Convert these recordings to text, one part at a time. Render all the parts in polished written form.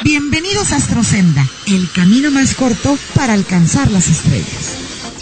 Bienvenidos a Astrosenda, el camino más corto para alcanzar las estrellas.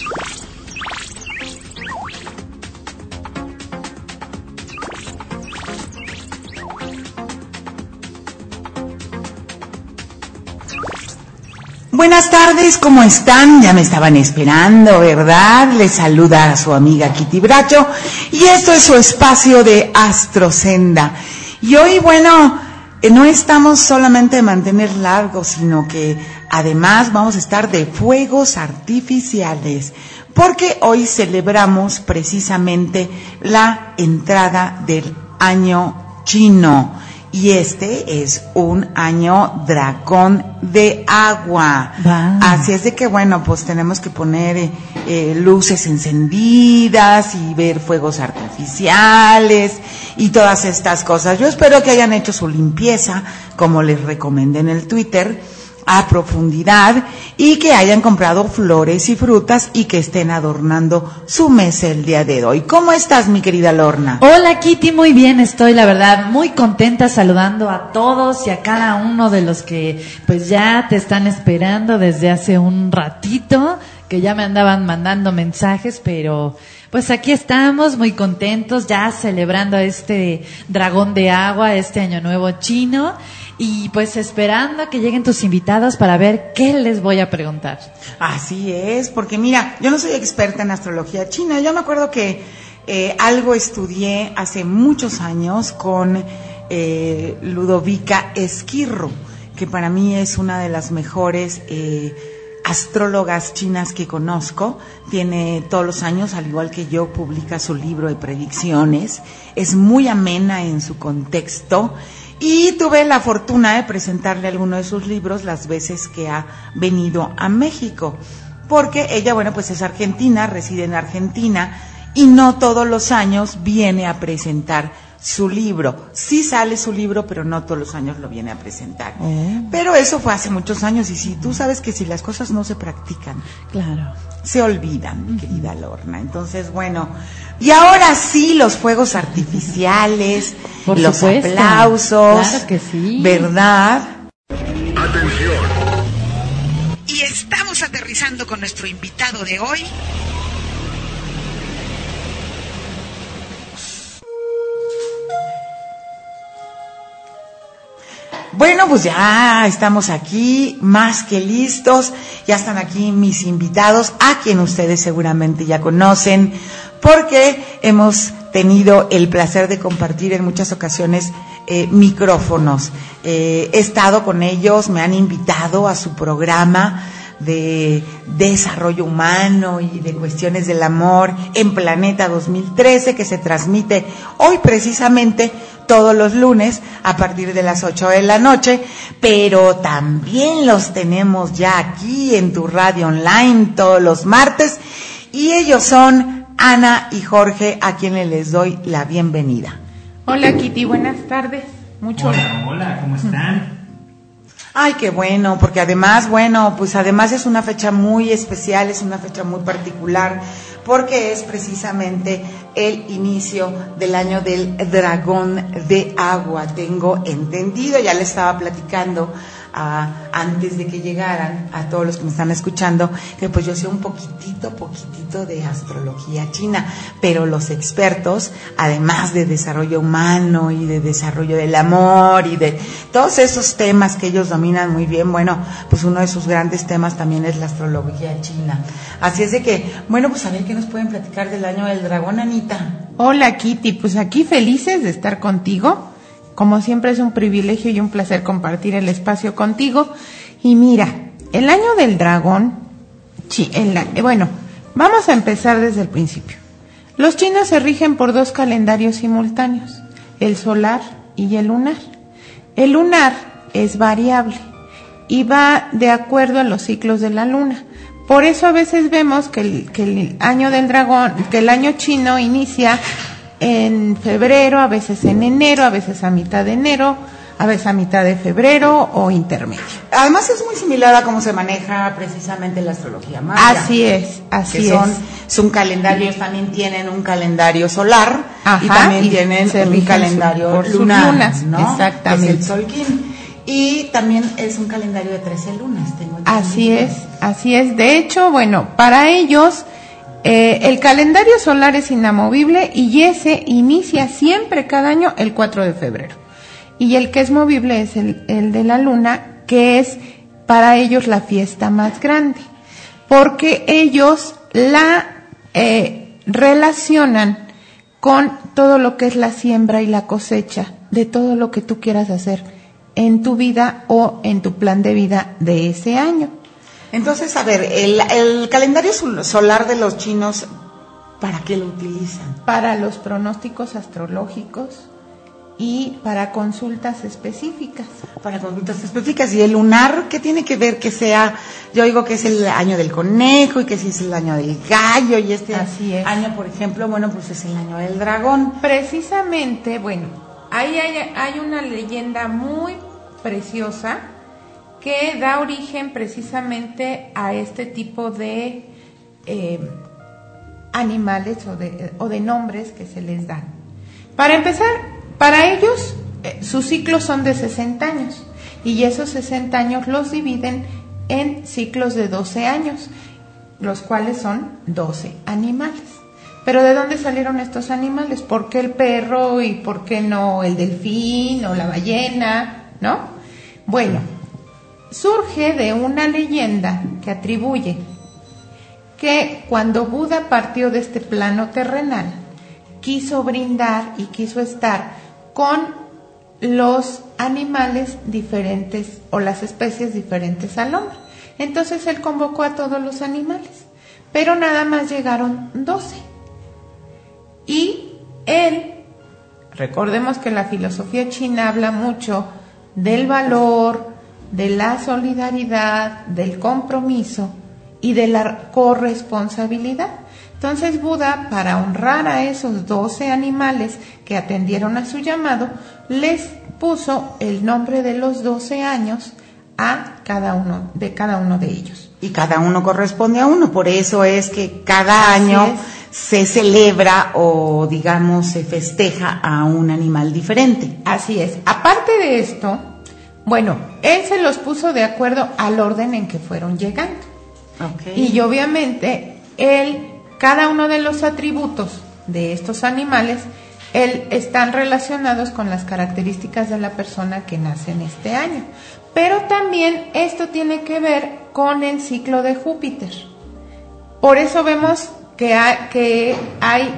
Buenas tardes, ¿cómo están? Ya me estaban esperando, ¿verdad? Les saluda a su amiga Kitty Bracho y esto es su espacio de Astrosenda. Y hoy, bueno, no estamos solamente de mantener largo, sino que además vamos a estar de fuegos artificiales, porque hoy celebramos precisamente la entrada del año chino. Y este es un año dragón de agua. Wow. Así es de que, bueno, pues tenemos que poner luces encendidas y ver fuegos artificiales y todas estas cosas. Yo espero que hayan hecho su limpieza, como les recomendé en el Twitter, a profundidad, y que hayan comprado flores y frutas y que estén adornando su mesa el día de hoy. ¿Cómo estás, mi querida Lorna? Hola, Kitty, muy bien, estoy, la verdad, muy contenta saludando a todos y a cada uno de los que pues ya te están esperando desde hace un ratito, que ya me andaban mandando mensajes, pero pues aquí estamos muy contentos ya celebrando este dragón de agua, este año nuevo chino. Y pues esperando que lleguen tus invitados para ver qué les voy a preguntar. Así es, porque mira, yo no soy experta en astrología china. Yo me acuerdo que algo estudié hace muchos años con Ludovica Esquirro, que para mí es una de las mejores astrólogas chinas que conozco. Tiene todos los años, al igual que yo, publica su libro de predicciones. Es muy amena en su contexto. Y tuve la fortuna de presentarle alguno de sus libros las veces que ha venido a México, porque ella, bueno, pues es argentina, reside en Argentina y no todos los años viene a presentar su libro. Sí sale su libro, pero no todos los años lo viene a presentar. Pero eso fue hace muchos años y si tú sabes que si las cosas no se practican, claro, se olvidan, mi querida Lorna. Entonces, bueno, y ahora sí, los fuegos artificiales, por los supuesto, aplausos, claro que sí, ¿verdad? Atención. Y estamos aterrizando con nuestro invitado de hoy. Bueno, pues ya estamos aquí, más que listos. Ya están aquí mis invitados, a quien ustedes seguramente ya conocen, porque hemos tenido el placer de compartir en muchas ocasiones micrófonos. He estado con ellos, me han invitado a su programa de desarrollo humano y de cuestiones del amor en Planeta 2013, que se transmite hoy precisamente todos los lunes a partir de las 8 de la noche, pero también los tenemos ya aquí en tu radio online todos los martes, y ellos son Ana y Jorge, a quienes les doy la bienvenida. Hola, Kitty, buenas tardes. Hola, ¿cómo están? Ay, qué bueno, porque además, bueno, pues además es una fecha muy especial, es una fecha muy particular, porque es precisamente el inicio del año del dragón de agua. Tengo entendido, ya le estaba platicando antes de que llegaran a todos los que me están escuchando, que pues yo sé un poquitito de astrología china, pero los expertos, además de desarrollo humano y de desarrollo del amor y de todos esos temas que ellos dominan muy bien, bueno, pues uno de sus grandes temas también es la astrología china. Así es de que, bueno, pues a ver qué nos pueden platicar del año del dragón, Anita. Hola, Kitty, pues aquí felices de estar contigo. Como siempre es un privilegio y un placer compartir el espacio contigo. Y mira, el año del dragón, bueno, vamos a empezar desde el principio. Los chinos se rigen por 2 calendarios simultáneos, el solar y el lunar. El lunar es variable y va de acuerdo a los ciclos de la luna. Por eso a veces vemos que el año del dragón, que el año chino inicia en febrero, a veces en enero, a veces a mitad de enero, a veces a mitad de febrero o intermedio. Además es muy similar a cómo se maneja precisamente la astrología maya. Así es. Es un calendario, ellos también tienen un calendario solar. Ajá, y también tienen un calendario por lunar, sus lunas, ¿no? Exactamente. Es el Solquín. Y también es un calendario de 13 lunas, tengo entendido. Así es. De hecho, bueno, para ellos el calendario solar es inamovible y ese inicia siempre cada año el 4 de febrero. Y el que es movible es el de la luna, que es para ellos la fiesta más grande, porque ellos la relacionan con todo lo que es la siembra y la cosecha de todo lo que tú quieras hacer en tu vida o en tu plan de vida de ese año. Entonces, a ver, el calendario solar de los chinos, ¿para qué lo utilizan? Para los pronósticos astrológicos y para consultas específicas. Para consultas específicas. ¿Y el lunar qué tiene que ver que sea? Yo digo que es el año del conejo y que sí es el año del gallo y este año, por ejemplo, bueno, pues es el año del dragón. Precisamente, bueno, ahí hay una leyenda muy preciosa que da origen precisamente a este tipo de animales o de nombres que se les dan. Para empezar, para ellos sus ciclos son de 60 años y esos 60 años los dividen en ciclos de 12 años, los cuales son 12 animales. Pero ¿de dónde salieron estos animales? ¿Por qué el perro y por qué no el delfín o la ballena? ¿No? Bueno, surge de una leyenda que atribuye que cuando Buda partió de este plano terrenal, quiso brindar y quiso estar con los animales diferentes o las especies diferentes al hombre. Entonces él convocó a todos los animales, pero nada más llegaron 12. Y él, recordemos que la filosofía china habla mucho del valor, de la solidaridad, del compromiso y de la corresponsabilidad. Entonces Buda, para honrar a esos 12 animales que atendieron a su llamado, les puso el nombre de los 12 años a cada uno de ellos. Y cada uno corresponde a uno, por eso es que cada año se celebra o digamos se festeja a un animal diferente. Así es. Aparte de esto, bueno, él se los puso de acuerdo al orden en que fueron llegando. Okay. Y obviamente cada uno de los atributos de estos animales están relacionados con las características de la persona que nace en este año. Pero también esto tiene que ver con el ciclo de Júpiter. Por eso vemos que hay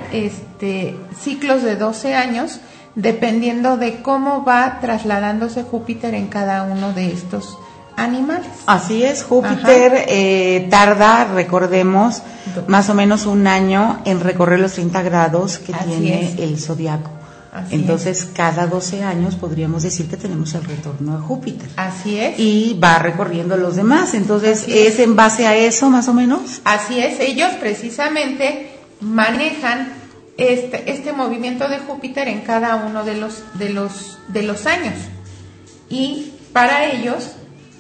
ciclos de 12 años, dependiendo de cómo va trasladándose Júpiter en cada uno de estos animales. Así es, Júpiter tarda, recordemos, más o menos un año en recorrer los 30 grados que tiene el zodiaco. Entonces, cada 12 años podríamos decir que tenemos el retorno de Júpiter. Así es. Y va recorriendo los demás. Entonces, ¿es en base a eso, más o menos? Así es. Ellos precisamente manejan este movimiento de Júpiter en cada uno de los años. Y para ellos,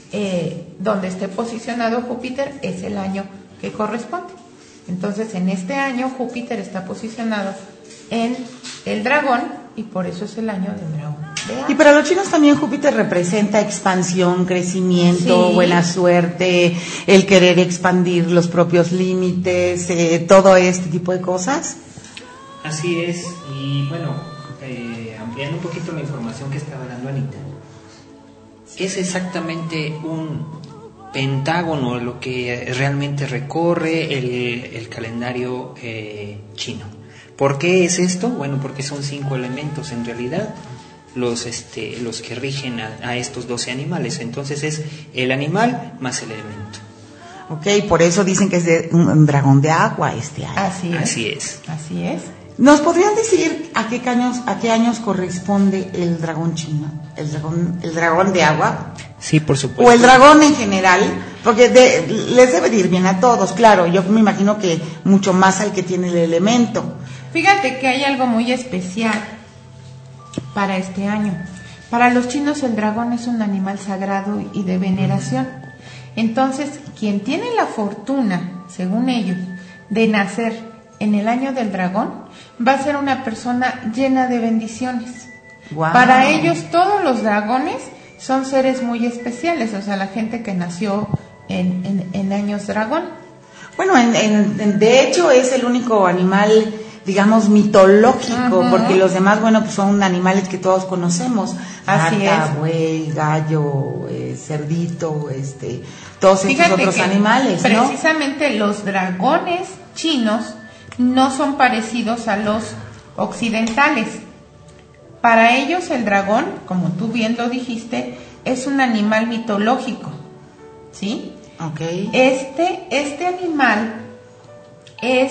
donde esté posicionado Júpiter es el año que corresponde. Entonces, en este año Júpiter está posicionado en el dragón y por eso es el año del dragón. Y para los chinos también Júpiter representa expansión, crecimiento, buena suerte, el querer expandir los propios límites, todo este tipo de cosas. Así es, y bueno, ampliando un poquito la información que estaba dando Anita, es exactamente un pentágono lo que realmente recorre el calendario chino. ¿Por qué es esto? Bueno, porque son 5 elementos en realidad los que rigen a estos 12 animales. Entonces es el animal más el elemento. Ok, por eso dicen que es de un dragón de agua este año. Así es. ¿Nos podrían decir a qué años corresponde el dragón chino? ¿El dragón de agua? Sí, por supuesto. ¿O el dragón en general? Porque les debe de ir bien a todos, claro. Yo me imagino que mucho más al que tiene el elemento. Fíjate que hay algo muy especial para este año. Para los chinos el dragón es un animal sagrado y de veneración. Entonces, quien tiene la fortuna, según ellos, de nacer en el año del dragón, va a ser una persona llena de bendiciones. Wow. Para ellos todos los dragones son seres muy especiales, o sea, la gente que nació en años dragón. Bueno, de hecho es el único animal, digamos, mitológico, porque los demás, bueno, pues son animales que todos conocemos. Así Rata, es. buey, gallo, cerdito, todos estos Fíjate otros que animales, ¿no? precisamente los dragones chinos no son parecidos a los occidentales. Para ellos el dragón, como tú bien lo dijiste, es un animal mitológico, ¿sí? Okay. Este animal es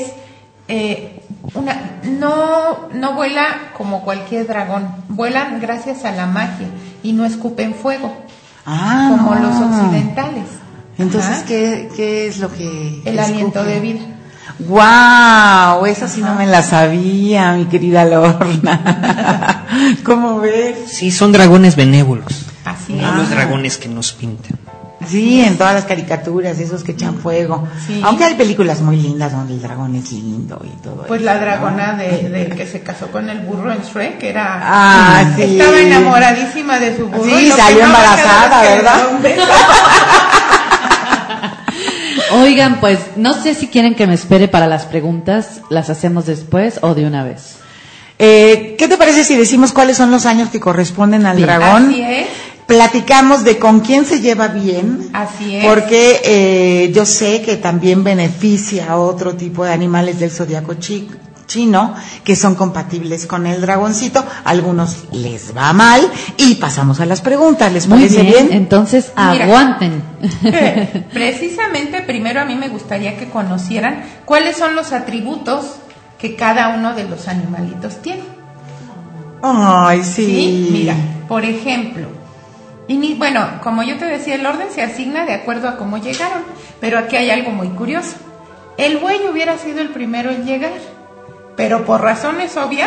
no vuela como cualquier dragón, vuelan gracias a la magia y no escupen fuego como los occidentales. Entonces, Ajá. ¿qué es lo que El aliento de vida. ¡Wow! Esa sí no me la sabía, mi querida Lorna. ¿Cómo ves? Sí, son dragones benévolos, Así no es. los dragones que nos pintan. Sí, en todas las caricaturas, esos que echan fuego. Sí. Aunque hay películas muy lindas donde el dragón es lindo y todo Pues eso, la ¿no? dragona del que se casó con el burro en Shrek era... Sí. Estaba enamoradísima de su burro. Sí, y lo salió que no embarazada, me quedaba es que ¿verdad? le dio un beso. Oigan, pues no sé si quieren que me espere para las preguntas, las hacemos después o de una vez. ¿Qué te parece si decimos cuáles son los años que corresponden al Bien. dragón? Así es. Platicamos de con quién se lleva bien. Así es. Porque yo sé que también beneficia a otro tipo de animales del zodiaco chino que son compatibles con el dragoncito. Algunos les va mal y pasamos a las preguntas. ¿Les Muy parece bien? Entonces Mira. aguanten. Precisamente primero a mí me gustaría que conocieran cuáles son los atributos que cada uno de los animalitos tiene. Ay, ¿Sí? sí. Mira, por ejemplo, bueno, como yo te decía, el orden se asigna de acuerdo a cómo llegaron, pero aquí hay algo muy curioso. El buey hubiera sido el primero en llegar, pero por razones obvias,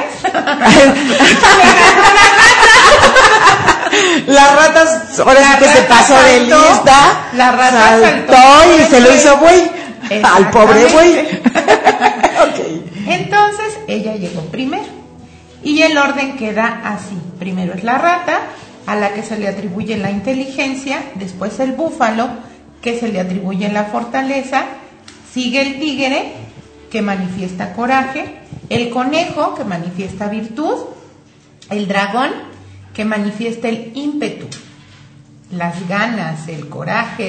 Las ratas, ahora sí La que se rata pasó de saltó, lista. la rata saltó y se lo sobre hizo buey. Al pobre buey. Exactamente. Ok. Entonces ella llegó primero y el orden queda así: primero es la rata, a la que se le atribuye la inteligencia, después el búfalo, que se le atribuye la fortaleza, sigue el tigre, que manifiesta coraje, el conejo, que manifiesta virtud, el dragón, que manifiesta el ímpetu, las ganas, el coraje,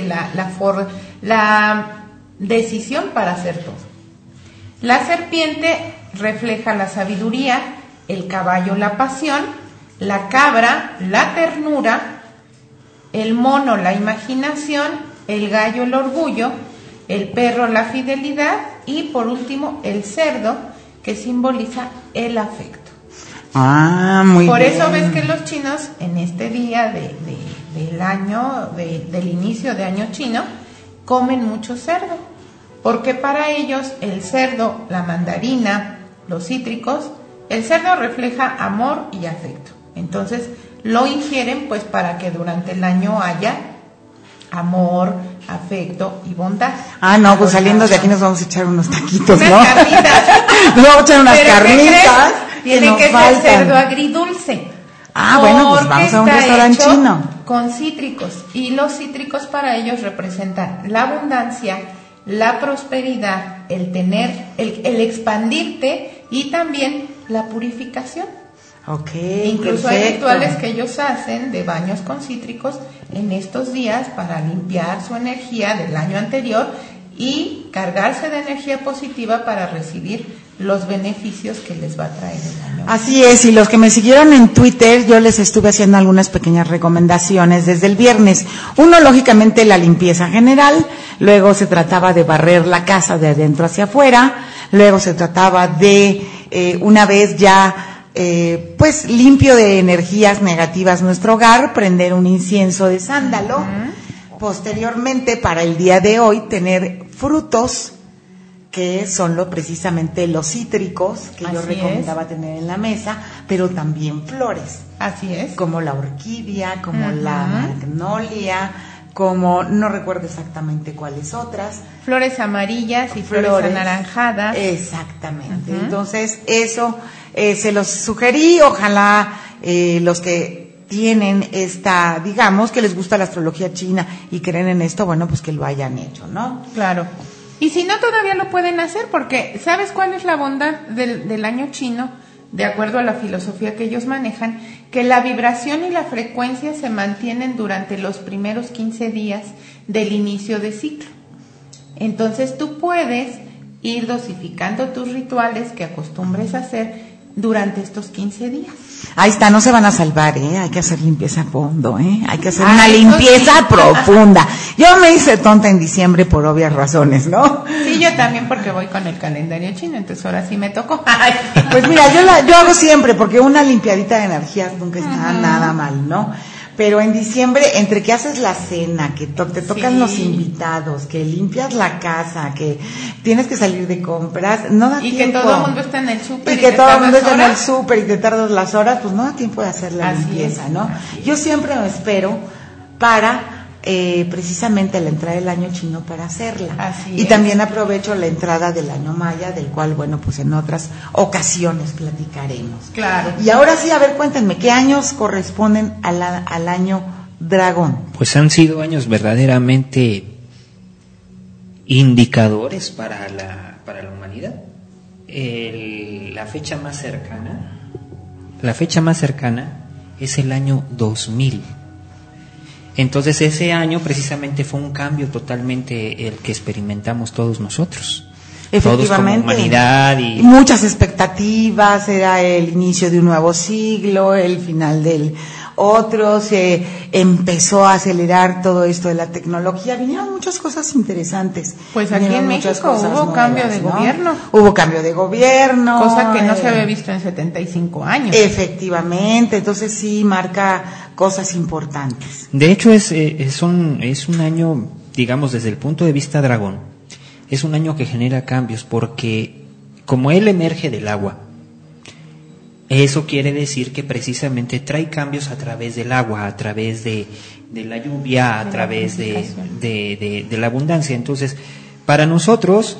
la decisión para hacer todo. La serpiente refleja la sabiduría, el caballo la pasión, la cabra la ternura, el mono la imaginación, el gallo el orgullo, el perro la fidelidad y por último el cerdo, que simboliza el afecto. Muy Por bien. eso ves que los chinos en este día del año, del inicio de año chino, comen mucho cerdo, porque para ellos el cerdo, la mandarina, los cítricos, el cerdo refleja amor y afecto. Entonces lo ingieren pues para que durante el año haya amor, afecto y bondad. No, pues saliendo de aquí nos vamos a echar unos taquitos, Unas ¿no? carnitas. Nos vamos a echar unas Pero ¿qué carnitas crees? Tiene nos que ser faltan. cerdo agridulce. Bueno, pues Porque vamos a un está restaurante hecho chino. con cítricos, y los cítricos para ellos representan la abundancia, la prosperidad, el tener, el expandirte y también la purificación. Ok, Incluso hay perfecto. rituales que ellos hacen de baños con cítricos en estos días para limpiar su energía del año anterior y cargarse de energía positiva para recibir los beneficios que les va a traer el año. Así es, y los que me siguieron en Twitter, yo les estuve haciendo algunas pequeñas recomendaciones desde el viernes. Uno, lógicamente, la limpieza general, luego se trataba de barrer la casa de adentro hacia afuera, luego se trataba de, una vez ya pues limpio de energías negativas nuestro hogar, prender un incienso de sándalo. Posteriormente, para el día de hoy, tener frutos que son precisamente los cítricos que yo Así recomendaba tener en la mesa, pero también flores, Así es. como la orquídea, como la magnolia, como no recuerdo exactamente cuáles otras. Flores amarillas y flores anaranjadas. Exactamente. Entonces, eso se los sugerí. Ojalá los que tienen esta, digamos, que les gusta la astrología china y creen en esto, bueno, pues que lo hayan hecho, ¿no? Claro. Y si no, todavía lo pueden hacer, porque ¿sabes cuál es la bondad del año chino? De acuerdo a la filosofía que ellos manejan, que la vibración y la frecuencia se mantienen durante los primeros 15 días del inicio de ciclo. Entonces tú puedes ir dosificando tus rituales que acostumbres a hacer durante estos 15 días. Ahí está, no se van a salvar, hay que hacer limpieza a fondo, hay que hacer una limpieza profunda. Yo me hice tonta en diciembre por obvias razones, ¿no? Sí, yo también porque voy con el calendario chino, entonces ahora sí me tocó. Pues mira, yo hago siempre, porque una limpiadita de energías nunca está nada mal, ¿no? Pero en diciembre, entre que haces la cena, que te tocan los invitados, que limpias la casa, que tienes que salir de compras, no da tiempo. Y que todo el mundo está en el súper. Y que todo el mundo está en el súper y te tardas las horas, pues no da tiempo de hacer la limpieza, ¿no? Yo siempre me espero para precisamente la entrada del año chino para hacerla. Y también aprovecho la entrada del año maya, del cual, bueno, pues en otras ocasiones platicaremos. Claro. Y ahora sí, a ver, cuéntenme, ¿qué años corresponden al año dragón? Pues han sido años verdaderamente indicadores para la humanidad. La fecha más cercana es el año 2000. Entonces ese año precisamente fue un cambio totalmente el que experimentamos todos nosotros. Efectivamente. Todos como humanidad y muchas expectativas, era el inicio de un nuevo siglo, el final del otro, se empezó a acelerar todo esto de la tecnología, vinieron muchas cosas interesantes. Pues aquí en México hubo cambio de gobierno. Hubo cambio de gobierno. Cosa que no se había visto en 75 años. Efectivamente, entonces sí marca cosas importantes. De hecho es un año, digamos, desde el punto de vista dragón, es un año que genera cambios porque como él emerge del agua, eso quiere decir que precisamente trae cambios a través del agua, a través de la lluvia, a través de la abundancia. Entonces, para nosotros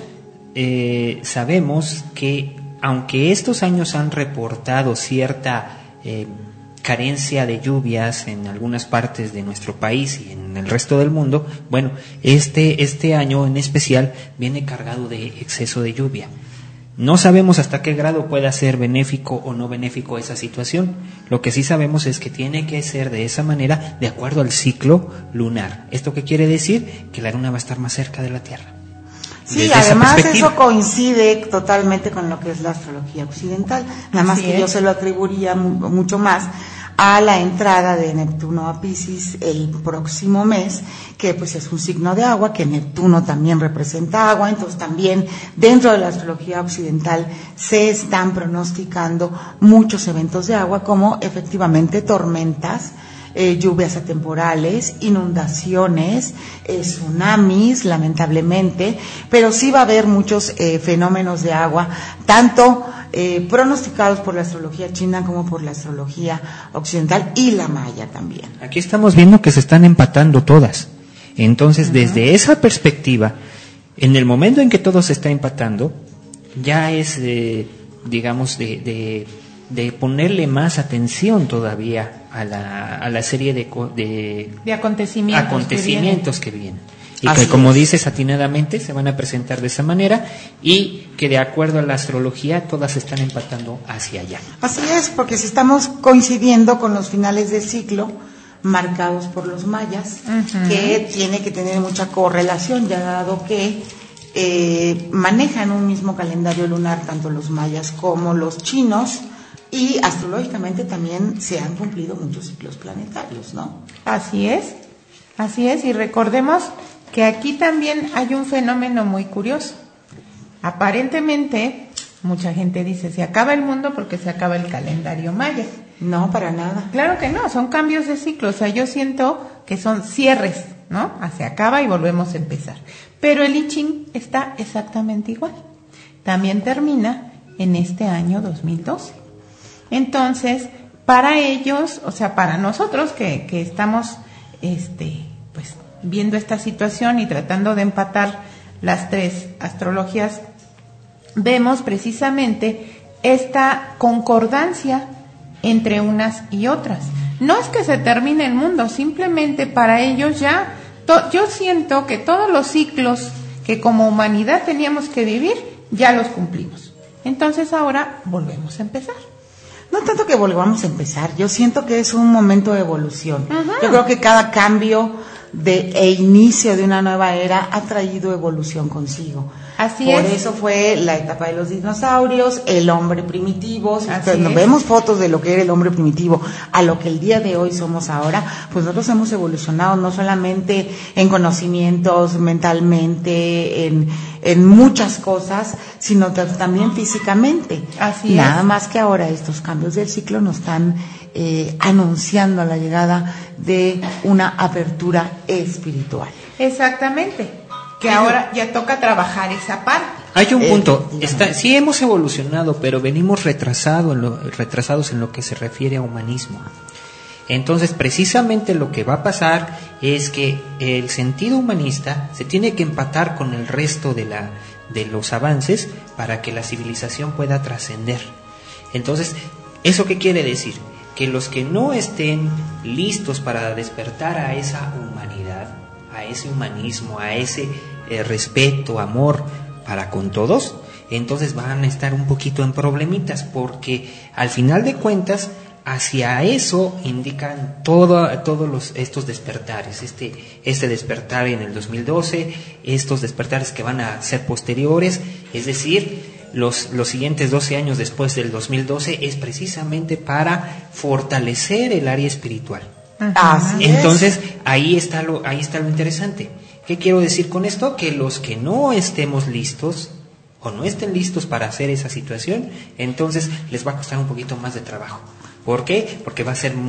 sabemos que aunque estos años han reportado cierta carencia de lluvias en algunas partes de nuestro país y en el resto del mundo, bueno, este año en especial viene cargado de exceso de lluvia. No sabemos hasta qué grado pueda ser benéfico o no benéfico esa situación. Lo que sí sabemos es que tiene que ser de esa manera de acuerdo al ciclo lunar. ¿Esto qué quiere decir? Que la luna va a estar más cerca de la Tierra. Sí, además eso coincide totalmente con lo que es la astrología occidental, nada más que yo se lo atribuiría mucho más a la entrada de Neptuno a Piscis el próximo mes, que pues es un signo de agua, que Neptuno también representa agua, entonces también dentro de la astrología occidental se están pronosticando muchos eventos de agua, como efectivamente tormentas, lluvias atemporales, inundaciones, tsunamis, lamentablemente, pero sí va a haber muchos fenómenos de agua, tanto pronosticados por la astrología china como por la astrología occidental y la maya también. Aquí estamos viendo que se están empatando todas. Entonces, desde esa perspectiva, en el momento en que todo se está empatando, ya es, digamos, de ponerle más atención todavía a la serie de acontecimientos que vienen. Y que, como dices atinadamente, se van a presentar de esa manera y que de acuerdo a la astrología todas se están empatando hacia allá. Así es, porque si estamos coincidiendo con los finales del ciclo marcados por los mayas, que tiene que tener mucha correlación, ya dado que manejan un mismo calendario lunar tanto los mayas como los chinos, y astrológicamente también se han cumplido muchos ciclos planetarios, ¿no? Así es, y recordemos que aquí también hay un fenómeno muy curioso. Aparentemente, mucha gente dice, se acaba el mundo porque se acaba el calendario maya. No, para nada. Claro que no, son cambios de ciclo, o sea, yo siento que son cierres, ¿no? Se acaba y volvemos a empezar. Pero el I Ching está exactamente igual. También termina en este año 2012. Entonces, para ellos, o sea, para nosotros que estamos pues viendo esta situación y tratando de empatar las tres astrologías, vemos precisamente esta concordancia entre unas y otras. No es que se termine el mundo, simplemente para ellos ya, yo siento que todos los ciclos que como humanidad teníamos que vivir, ya los cumplimos. Entonces ahora volvemos a empezar. No tanto que volvamos a empezar, yo siento que es un momento de evolución. Ajá. Yo creo que cada cambio e inicio de una nueva era ha traído evolución consigo. Así Por es. eso fue la etapa de los dinosaurios, el hombre primitivo. Si Así nos es. vemos fotos de lo que era el hombre primitivo a lo que el día de hoy somos ahora, pues nosotros hemos evolucionado no solamente en conocimientos, mentalmente, en muchas cosas, sino también físicamente. Así Nada es. más que ahora estos cambios del ciclo nos están anunciando la llegada de una apertura espiritual. Exactamente. Que ahora ya toca trabajar esa parte. Hay un punto, sí hemos evolucionado, pero venimos retrasados en lo que se refiere a humanismo. Entonces, precisamente lo que va a pasar es que el sentido humanista se tiene que empatar con el resto de los avances para que la civilización pueda trascender. Entonces, ¿eso qué quiere decir? Que los que no estén listos para despertar a esa humanidad, a ese humanismo, a ese respeto, amor para con todos, entonces van a estar un poquito en problemitas, porque al final de cuentas hacia eso indican todos estos despertares, este despertar en el 2012, estos despertares que van a ser posteriores, es decir, los siguientes 12 años después del 2012 es precisamente para fortalecer el área espiritual. Así Entonces, ahí está lo interesante. ¿Qué quiero decir con esto? Que los que no estemos listos o no estén listos para hacer esa situación, entonces les va a costar un poquito más de trabajo. ¿Por qué? Porque va a ser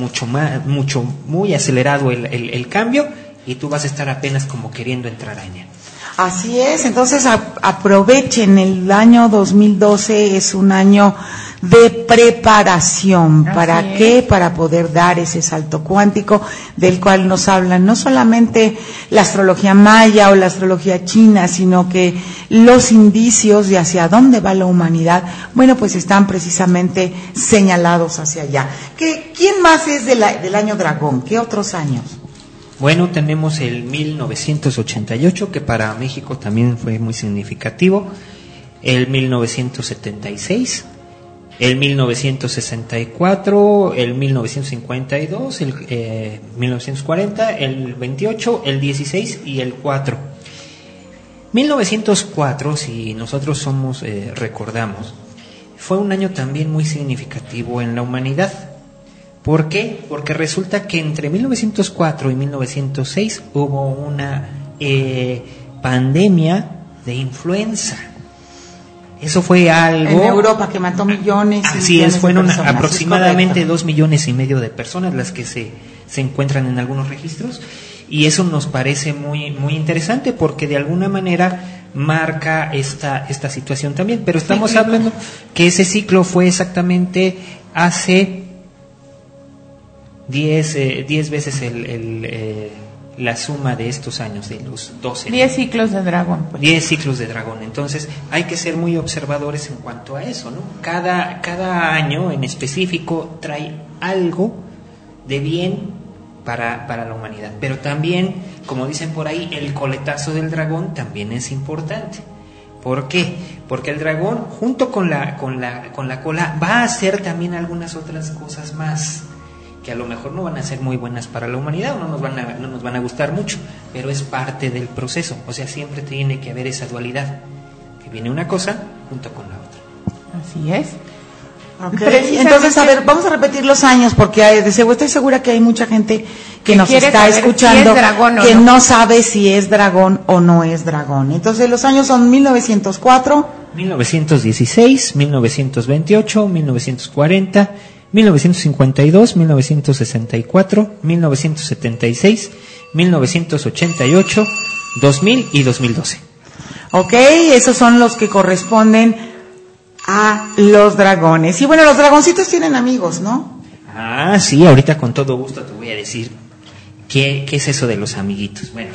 muy acelerado el cambio y tú vas a estar apenas como queriendo entrar en él. Así es, entonces aprovechen, el año 2012 es un año de preparación. ¿Para qué? Para poder dar ese salto cuántico del cual nos hablan no solamente la astrología maya o la astrología china, sino que los indicios de hacia dónde va la humanidad, bueno, pues están precisamente señalados hacia allá. ¿Quién más es del año dragón? ¿Qué otros años? Bueno, tenemos el 1988, que para México también fue muy significativo, el 1976, el 1964, el 1952, el 1940, el 28, el 16 y el 4. 1904, si nosotros recordamos, fue un año también muy significativo en la humanidad. ¿Por qué? Porque resulta que entre 1904 y 1906 hubo una pandemia de influenza. Eso fue algo... En Europa, que mató millones. Así es, fueron de personas. aproximadamente 2,5 millones de personas las que se encuentran en algunos registros. Y eso nos parece muy, muy interesante porque de alguna manera marca esta situación también. Pero estamos hablando que ese ciclo fue exactamente hace 10 veces la suma de estos años, de los 12. 10 ciclos de dragón. Pues. 10 ciclos de dragón. Entonces hay que ser muy observadores en cuanto a eso, ¿no? Cada año en específico trae algo de bien para la humanidad. Pero también, como dicen por ahí, el coletazo del dragón también es importante. ¿Por qué? Porque el dragón, junto con la cola, va a hacer también algunas otras cosas más, que a lo mejor no van a ser muy buenas para la humanidad o no nos van a gustar mucho, pero es parte del proceso. O sea, siempre tiene que haber esa dualidad, que viene una cosa junto con la otra. Así es. Okay. Entonces, a ver, vamos a repetir los años, porque estoy segura que hay mucha gente que nos está escuchando si es dragón o que no. no sabe si es dragón o no es dragón. Entonces, los años son 1904, 1916, 1928, 1940, 1952, 1964, 1976, 1988, 2000 y 2012. Ok, esos son los que corresponden a los dragones. Y bueno, los dragoncitos tienen amigos, ¿no? Ah, sí, ahorita con todo gusto te voy a decir qué es eso de los amiguitos. Bueno,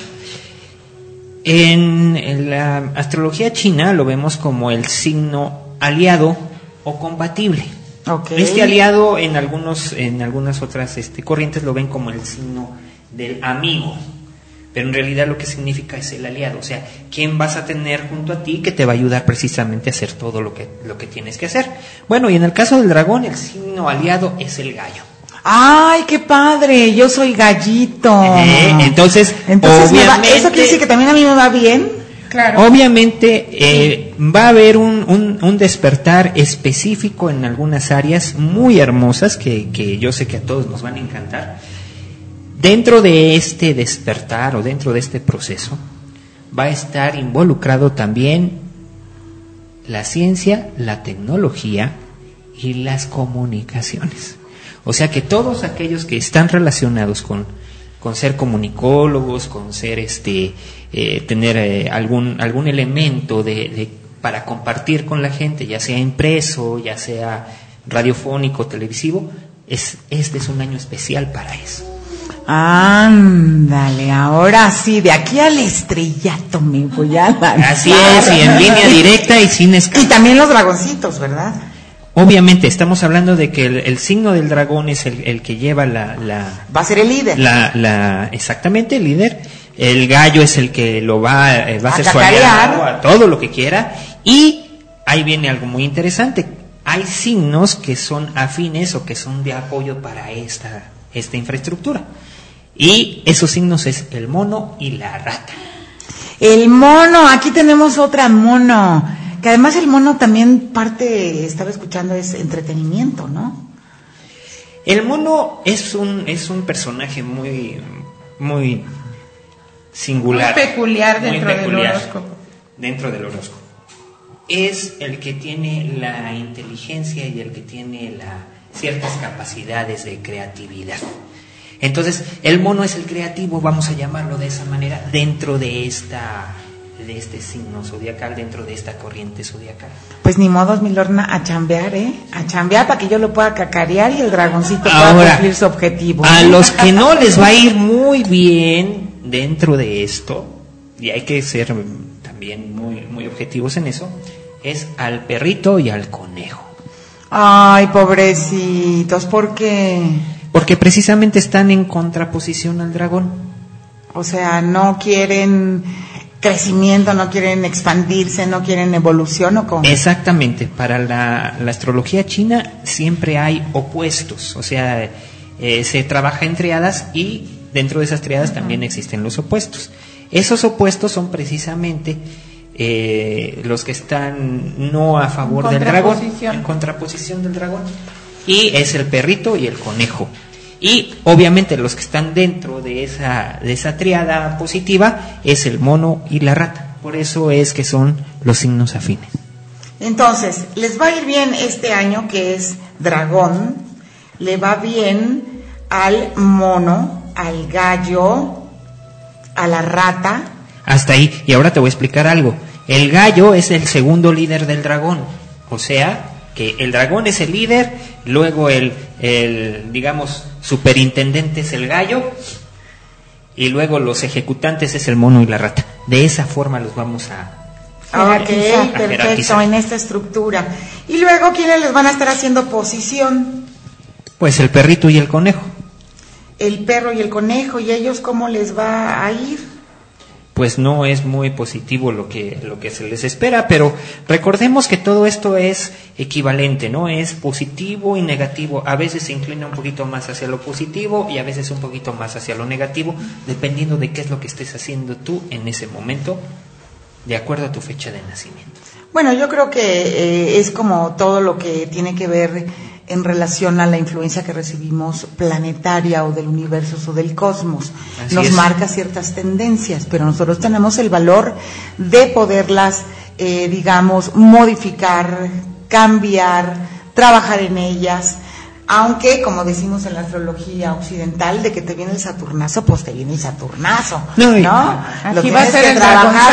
en la astrología china lo vemos como el signo aliado o compatible. Okay. Este aliado en algunas otras corrientes lo ven como el signo del amigo, pero en realidad lo que significa es el aliado, o sea, quién vas a tener junto a ti que te va a ayudar precisamente a hacer todo lo que tienes que hacer. Bueno, y en el caso del dragón, el signo aliado es el gallo. ¡Ay, qué padre! Yo soy gallito. Entonces obviamente, ¿eso quiere decir que también a mí me va bien? Claro. Obviamente va a haber un despertar específico en algunas áreas muy hermosas que yo sé que a todos nos van a encantar. Dentro de este despertar o dentro de este proceso va a estar involucrado también la ciencia, la tecnología y las comunicaciones. O sea que todos aquellos que están relacionados con ser comunicólogos, con ser tener algún elemento para compartir con la gente, ya sea impreso, ya sea radiofónico, televisivo, este es un año especial para eso. Ándale, ahora sí, de aquí al estrellato me voy a lanzar. Así es, y en línea directa y sin escala. Y también los dragoncitos, ¿verdad? Obviamente, estamos hablando de que el signo del dragón es el que lleva va a ser el líder. Exactamente, el líder. El gallo es el que lo va a hacer su cacarear, aliado, a todo lo que quiera. Y ahí viene algo muy interesante. Hay signos que son afines o que son de apoyo para esta infraestructura. Y esos signos es el mono y la rata. El mono, aquí tenemos otra mono. Que además el mono también estaba escuchando, es entretenimiento, ¿no? El mono es un personaje muy, muy singular. Muy peculiar dentro del horóscopo. Dentro del horóscopo. Es el que tiene la inteligencia y el que tiene ciertas capacidades de creatividad. Entonces, el mono es el creativo, vamos a llamarlo de esa manera, dentro de este signo zodiacal, dentro de esta corriente zodiacal. Pues ni modo, mi Lorna, a chambear, a chambear para que yo lo pueda cacarear y el dragoncito pueda cumplir su objetivo. A los que no les va a ir muy bien dentro de esto, y hay que ser también muy, muy objetivos en eso, es al perrito y al conejo. Ay, pobrecitos, ¿por qué? Porque precisamente están en contraposición al dragón. O sea, no quieren crecimiento, no quieren expandirse, no quieren evolución, ¿o cómo? Exactamente, para la astrología china siempre hay opuestos, o sea, se trabaja en triadas y dentro de esas triadas también existen los opuestos. Esos opuestos son precisamente los que están no a favor del dragón, en contraposición del dragón, y es el perrito y el conejo. Y obviamente los que están dentro de esa triada positiva es el mono y la rata. Por eso es que son los signos afines. Entonces, les va a ir bien este año, que es dragón, le va bien al mono, al gallo, a la rata. Hasta ahí. Y ahora te voy a explicar algo. El gallo es el segundo líder del dragón. O sea, que el dragón es el líder, luego el digamos, superintendente es el gallo, y luego los ejecutantes es el mono y la rata. De esa forma los vamos a perfecto, en esta estructura. Y luego, ¿quiénes les van a estar haciendo posición? Pues el perrito y el conejo. El perro y el conejo, ¿y ellos cómo les va a ir? Pues no es muy positivo lo que se les espera, pero recordemos que todo esto es equivalente, ¿no? Es positivo y negativo. A veces se inclina un poquito más hacia lo positivo y a veces un poquito más hacia lo negativo, dependiendo de qué es lo que estés haciendo tú en ese momento, de acuerdo a tu fecha de nacimiento. Bueno, yo creo que es como todo lo que tiene que ver en relación a la influencia que recibimos planetaria o del universo o del cosmos. Nos marca ciertas tendencias, pero nosotros tenemos el valor de poderlas, digamos, modificar, cambiar, trabajar en ellas. Aunque, como decimos en la astrología occidental, de que te viene el Saturnazo, pues te viene el Saturnazo, ¿no? Aquí va a ser el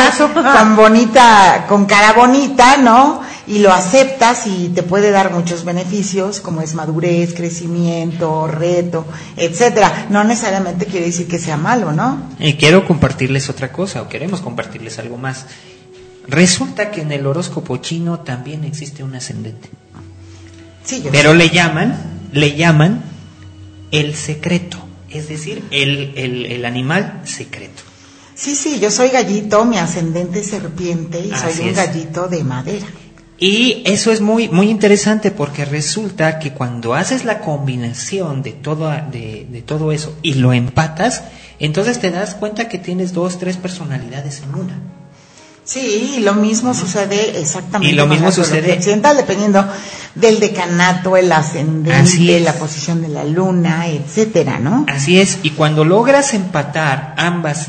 trabajar con cara bonita, ¿no? Y lo aceptas y te puede dar muchos beneficios, como es madurez, crecimiento, reto, etcétera. No necesariamente quiere decir que sea malo, ¿no? Y quiero compartirles otra cosa, o queremos compartirles algo más. Resulta que en el horóscopo chino también existe un ascendente. Sí, pero le llaman el secreto, es decir, el animal secreto. Sí, yo soy gallito, mi ascendente es serpiente y Así soy un es. gallito de madera. Y eso es muy muy interesante porque resulta que cuando haces la combinación de todo eso y lo empatas, entonces te das cuenta que tienes 2, 3 personalidades en una. Sí, y lo mismo sucede exactamente. Y lo con mismo la astrología sucede occidental, dependiendo del decanato, el ascendente, Así es. la posición de la luna, etcétera, ¿no? Así es, y cuando logras empatar ambas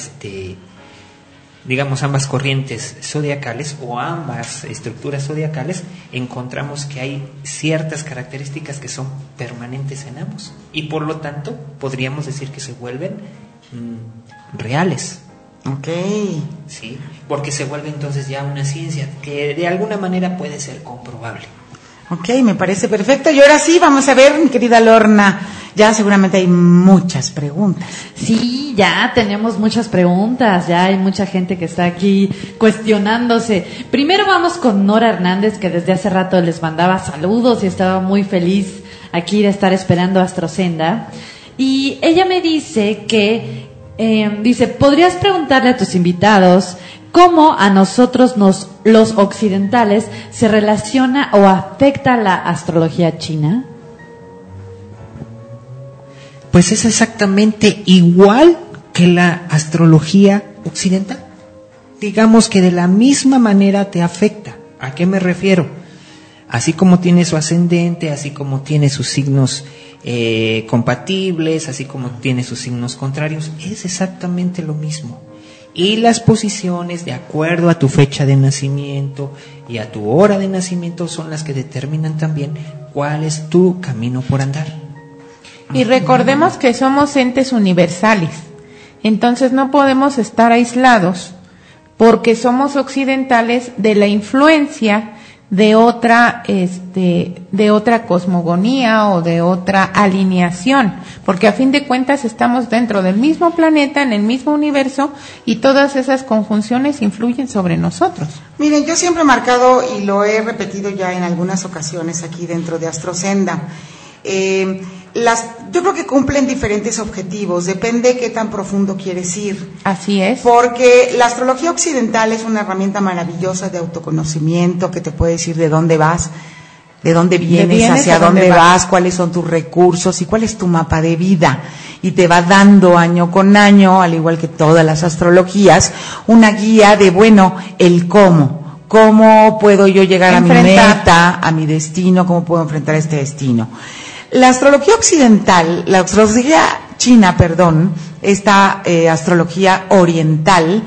digamos ambas corrientes zodiacales o ambas estructuras zodiacales, encontramos que hay ciertas características que son permanentes en ambos y por lo tanto podríamos decir que se vuelven reales. Ok. Sí, porque se vuelve entonces ya una ciencia que de alguna manera puede ser comprobable. Ok, me parece perfecto. Y ahora sí, vamos a ver, mi querida Lorna, ya seguramente hay muchas preguntas. Sí, ya tenemos muchas preguntas, ya hay mucha gente que está aquí cuestionándose. Primero vamos con Nora Hernández, que desde hace rato les mandaba saludos y estaba muy feliz aquí de estar esperando a Astrosenda. Y ella me dice que, ¿podrías preguntarle a tus invitados cómo a nosotros los occidentales se relaciona o afecta la astrología china? Pues es exactamente igual que la astrología occidental. Digamos que de la misma manera te afecta. ¿A qué me refiero? Así como tiene su ascendente, así como tiene sus signos compatibles, así como tiene sus signos contrarios, es exactamente lo mismo. Y las posiciones, de acuerdo a tu fecha de nacimiento y a tu hora de nacimiento, son las que determinan también cuál es tu camino por andar. Y recordemos que somos entes universales, entonces no podemos estar aislados porque somos occidentales de la influencia de otra cosmogonía o de otra alineación, porque a fin de cuentas estamos dentro del mismo planeta, en el mismo universo, y todas esas conjunciones influyen sobre nosotros. Miren, yo siempre he marcado y lo he repetido ya en algunas ocasiones aquí dentro de Astrosenda. Yo creo que cumplen diferentes objetivos, depende qué tan profundo quieres ir. Así es. Porque la astrología occidental es una herramienta maravillosa de autoconocimiento que te puede decir de dónde vas, de dónde vienes, hacia dónde vas, cuáles son tus recursos y cuál es tu mapa de vida. Y te va dando año con año, al igual que todas las astrologías, una guía de, el cómo. ¿Cómo puedo yo llegar a mi meta, a mi destino? ¿Cómo puedo enfrentar este destino? La astrología occidental, la astrología china, esta astrología oriental,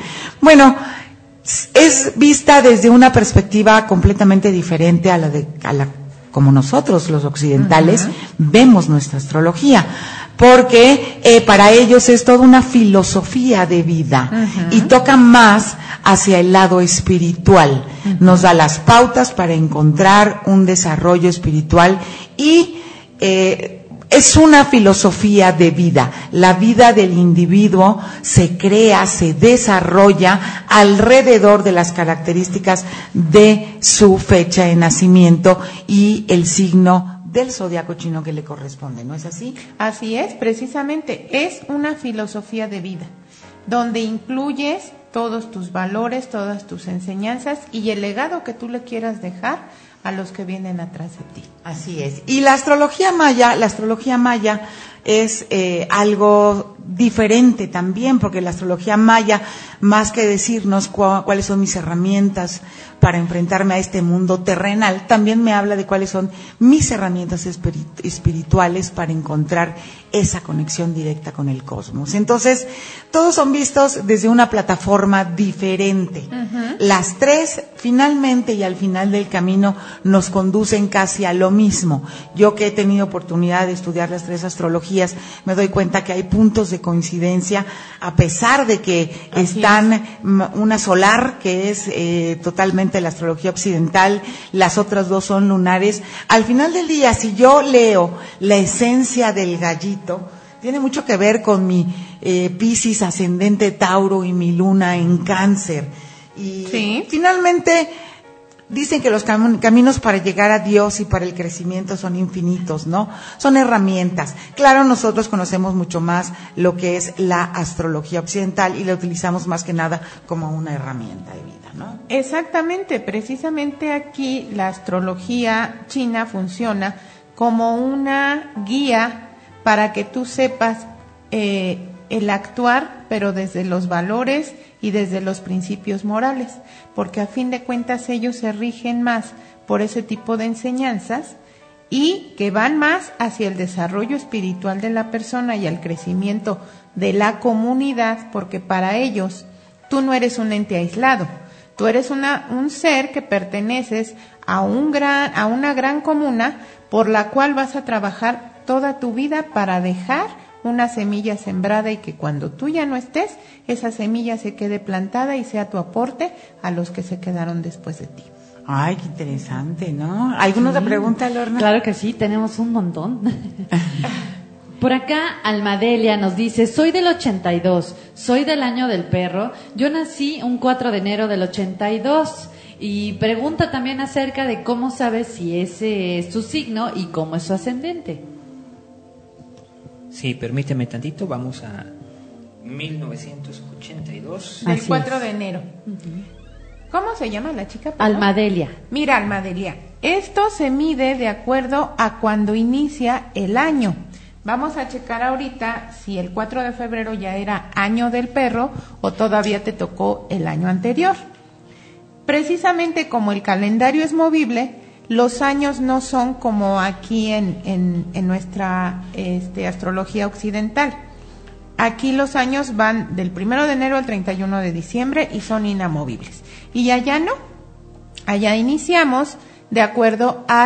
es vista desde una perspectiva completamente diferente a la como nosotros los occidentales vemos nuestra astrología, porque para ellos es toda una filosofía de vida y toca más hacia el lado espiritual. Nos da las pautas para encontrar un desarrollo espiritual y es una filosofía de vida. La vida del individuo se crea, se desarrolla alrededor de las características de su fecha de nacimiento y el signo del zodiaco chino que le corresponde, ¿no es así? Así es, precisamente, es una filosofía de vida, donde incluyes todos tus valores, todas tus enseñanzas y el legado que tú le quieras dejar a los que vienen atrás de ti. Así es. Y la astrología maya es algo diferente también, porque la astrología maya, más que decirnos cuáles son mis herramientas para enfrentarme a este mundo terrenal, también me habla de cuáles son mis herramientas espirituales para encontrar esa conexión directa con el cosmos. Entonces, todos son vistos desde una plataforma diferente. Las tres, finalmente y al final del camino, nos conducen casi a lo mismo. Yo que he tenido oportunidad de estudiar las tres astrologías, me doy cuenta que hay puntos de coincidencia, a pesar de que están una solar, que es totalmente la astrología occidental, las otras dos son lunares. Al final del día, si yo leo la esencia del gallito, tiene mucho que ver con mi Piscis ascendente Tauro y mi luna en Cáncer. Y finalmente dicen que los caminos para llegar a Dios y para el crecimiento son infinitos, ¿no? Son herramientas. Claro, nosotros conocemos mucho más lo que es la astrología occidental y la utilizamos más que nada como una herramienta de vida, ¿no? Exactamente, precisamente aquí la astrología china funciona como una guía para que tú sepas el actuar, pero desde los valores y desde los principios morales, porque a fin de cuentas ellos se rigen más por ese tipo de enseñanzas y que van más hacia el desarrollo espiritual de la persona y al crecimiento de la comunidad, porque para ellos tú no eres un ente aislado, tú eres un ser que perteneces a una gran comuna por la cual vas a trabajar toda tu vida para dejar una semilla sembrada y que cuando tú ya no estés, esa semilla se quede plantada y sea tu aporte a los que se quedaron después de ti. Ay, qué interesante, ¿no? ¿Alguna otra pregunta, Lorna? Claro que sí, tenemos un montón. Por acá, Almadelia nos dice, soy del 82, soy del año del perro, yo nací un 4 de enero del 82 y pregunta también acerca de cómo sabe si ese es su signo y cómo es su ascendente. Sí, permíteme tantito, vamos a 1982. Del Así 4 es. de enero. ¿Cómo se llama la chica? Perdón. Almadelia. Mira, Almadelia, esto se mide de acuerdo a cuando inicia el año. Vamos a checar ahorita si el 4 de febrero ya era año del perro o todavía te tocó el año anterior. Precisamente como el calendario es movible, los años no son como aquí en nuestra astrología occidental. Aquí los años van del 1 de enero al 31 de diciembre y son inamovibles. Y allá no. Allá iniciamos de acuerdo a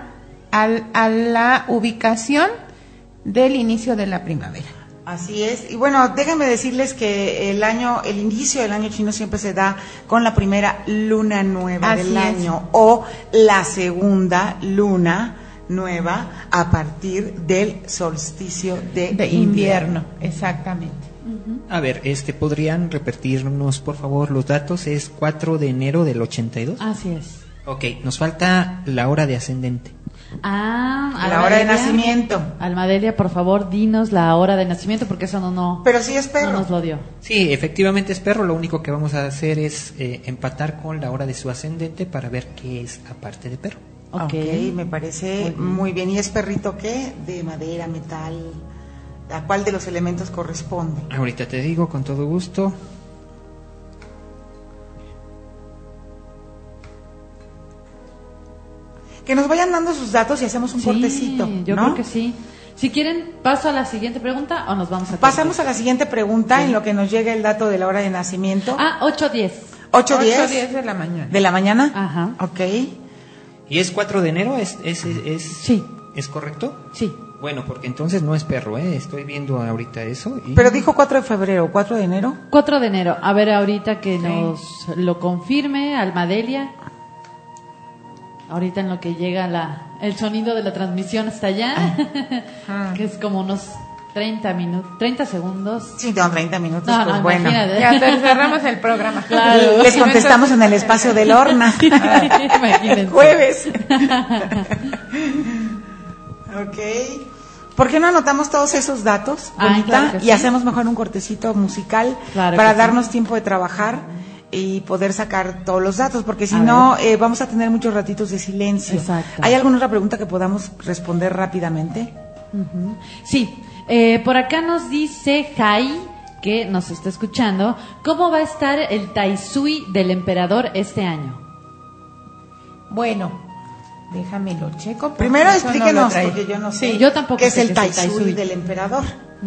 la ubicación del inicio de la primavera. Así es. Y bueno, déjenme decirles que el inicio del año chino siempre se da con la primera luna nueva Así del es. año o la segunda luna nueva a partir del solsticio de invierno. Exactamente. A ver, ¿podrían repetirnos por favor los datos? Es 4 de enero del 82. Así es. Ok, nos falta la hora de ascendente. La hora de nacimiento. Almadelia, por favor, dinos la hora de nacimiento porque eso no Pero sí es perro. no nos lo dio. Sí, efectivamente es perro, lo único que vamos a hacer es empatar con la hora de su ascendente para ver qué es aparte de perro. Ok, me parece muy bien. ¿Y es perrito qué? ¿De madera, metal? ¿A cuál de los elementos corresponde? Ahorita te digo con todo gusto. Que nos vayan dando sus datos y hacemos un cortecito, Yo ¿no? creo que sí. Si quieren, paso a la siguiente pregunta o nos vamos a... Pasamos a la siguiente pregunta en lo que nos llega el dato de la hora de nacimiento. 8:10. 8:10 de la mañana. de la mañana. Ajá. Ok. ¿Y es 4 de enero? Sí. ¿Es correcto? Sí. Bueno, porque entonces no es perro, estoy viendo ahorita eso. Y... Pero dijo 4 de febrero, 4 de enero. 4 de enero. A ver, ahorita que nos lo confirme, Almadelia. Ahorita en lo que llega el sonido de la transmisión hasta allá, que es como unos 30 segundos. Sí, tengo 30 minutos, No, pues no, bueno. imagínate. Ya cerramos el programa. Claro. Les contestamos en el espacio de Lorna. Imagínense. Jueves. Ok. ¿Por qué no anotamos todos esos datos, Bonita? Claro que y sí. hacemos mejor un cortecito musical Claro para que darnos tiempo de trabajar y poder sacar todos los datos, porque si A no, vamos a tener muchos ratitos de silencio. Exacto. ¿Hay alguna otra pregunta que podamos responder rápidamente? Sí, por acá nos dice Jai, que nos está escuchando, ¿cómo va a estar el Taisui del emperador este año? Bueno, déjame lo checo. porque Primero eso no lo explíquenos, trae. porque yo no sé Sí, yo tampoco qué es sé el qué es el Taisui Taisui. del emperador.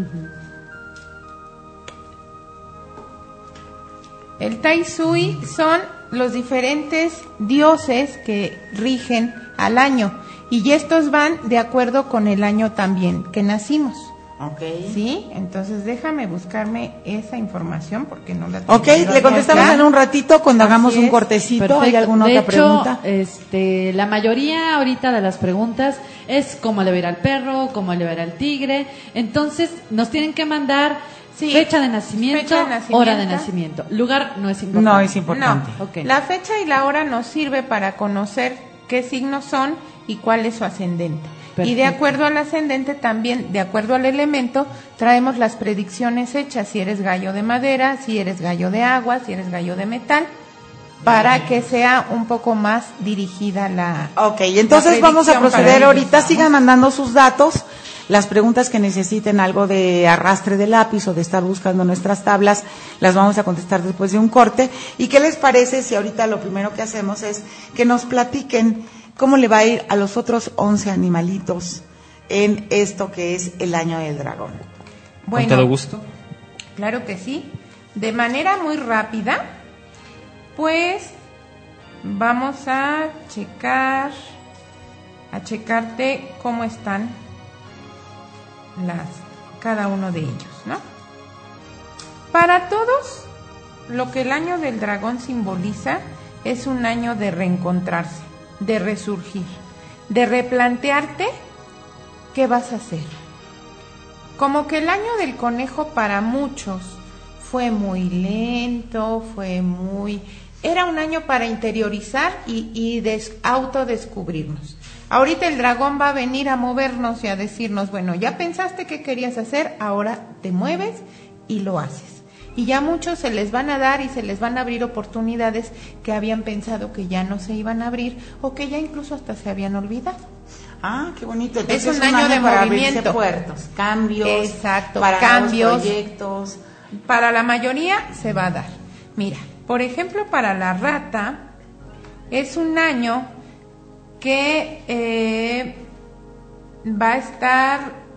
El Taisui son los diferentes dioses que rigen al año y estos van de acuerdo con el año también que nacimos. Ok. ¿Sí? Entonces déjame buscarme esa información porque no la tengo. Ok, le contestamos acá. en un ratito cuando Así hagamos un es. cortecito. ¿Hay Perfecto. alguna De otra hecho, pregunta? la mayoría ahorita de las preguntas es cómo le va a ir al perro, cómo le va a ir al tigre. Entonces, nos tienen que mandar Sí. Fecha de nacimiento, hora de nacimiento. Lugar no es importante. No es importante. No, Ok. la fecha y la hora nos sirve para conocer qué signos son y cuál es su ascendente. Y de Perfecto. acuerdo al ascendente también, de acuerdo al elemento, traemos las predicciones hechas, si eres gallo de madera, si eres gallo de agua, si eres gallo de metal, para que sea un poco más dirigida la... Ok, entonces la vamos a predicción para proceder ellos, ahorita. ¿no? Sigan mandando sus datos, las preguntas que necesiten algo de arrastre de lápiz o de estar buscando nuestras tablas, las vamos a contestar después de un corte. ¿Y qué les parece si ahorita lo primero que hacemos es que nos platiquen cómo le va a ir a los otros 11 animalitos en esto que es el año del dragón? Bueno, Con todo gusto. claro que sí. De manera muy rápida, pues vamos a checarte cómo están cada uno de ellos, ¿no? Para todos, lo que el año del dragón simboliza es un año de reencontrarse, de resurgir, de replantearte qué vas a hacer. Como que el año del conejo para muchos fue muy lento, era un año para interiorizar y autodescubrirnos. Ahorita el dragón va a venir a movernos y a decirnos, bueno, ya pensaste qué querías hacer, ahora te mueves y lo haces. Y ya muchos se les van a dar y se les van a abrir oportunidades que habían pensado que ya no se iban a abrir o que ya incluso hasta se habían olvidado. Ah, qué bonito. Entonces, Es un año de para movimiento. abrirse puertos, cambios, Exacto, para cambios. nuevos proyectos. Para la mayoría se va a dar. Mira, por ejemplo, para la rata es un año que va a estar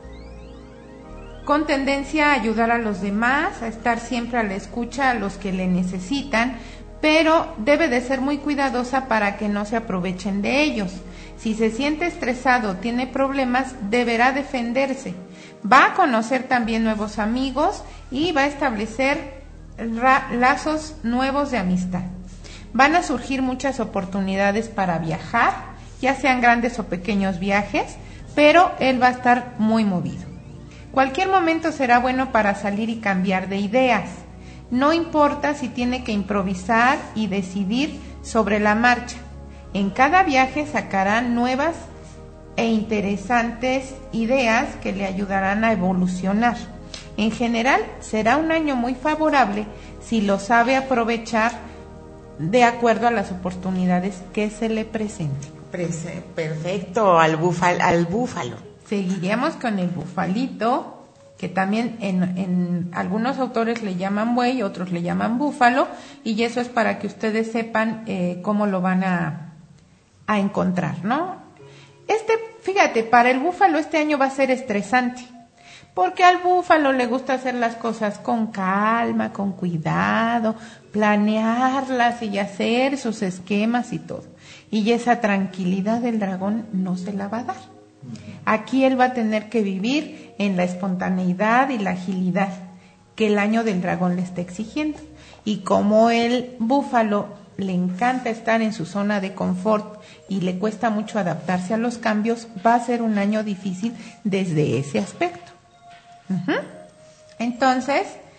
con tendencia a ayudar a los demás, a estar siempre a la escucha a los que le necesitan, pero debe de ser muy cuidadosa para que no se aprovechen de ellos. Si se siente estresado, tiene problemas, deberá defenderse. Va a conocer también nuevos amigos y va a establecer lazos nuevos de amistad. Van a surgir muchas oportunidades para viajar, ya sean grandes o pequeños viajes, pero él va a estar muy movido. Cualquier momento será bueno para salir y cambiar de ideas. No importa si tiene que improvisar y decidir sobre la marcha. En cada viaje sacarán nuevas e interesantes ideas que le ayudarán a evolucionar. En general, será un año muy favorable si lo sabe aprovechar de acuerdo a las oportunidades que se le presenten. Perfecto, al búfalo. Seguiremos con el bufalito, que también en algunos autores le llaman buey, otros le llaman búfalo, y eso es para que ustedes sepan cómo lo van a encontrar, ¿no? Fíjate, para el búfalo este año va a ser estresante, porque al búfalo le gusta hacer las cosas con calma, con cuidado, planearlas y hacer sus esquemas y todo. Y esa tranquilidad del dragón no se la va a dar. Aquí él va a tener que vivir en la espontaneidad y la agilidad que el año del dragón le está exigiendo. Y como el búfalo le encanta estar en su zona de confort y le cuesta mucho adaptarse a los cambios, va a ser un año difícil desde ese aspecto. Entonces,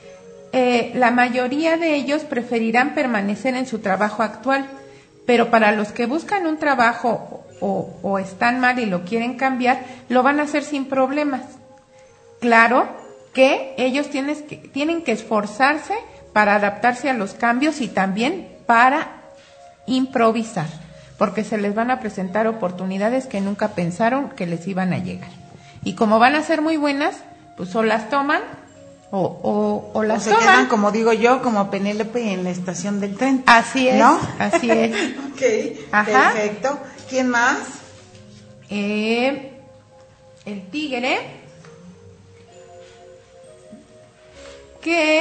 la mayoría de ellos preferirán permanecer en su trabajo actual, pero para los que buscan un trabajo o están mal y lo quieren cambiar, lo van a hacer sin problemas. Claro que ellos tienen que esforzarse para adaptarse a los cambios y también para improvisar, porque se les van a presentar oportunidades que nunca pensaron que les iban a llegar. Y como van a ser muy buenas, pues o las toman o las se toman. quedan, como digo yo, como Penélope en la estación del tren. Así es, ¿no? así es. Ok, Ajá. perfecto. ¿Quién más? El tigre, que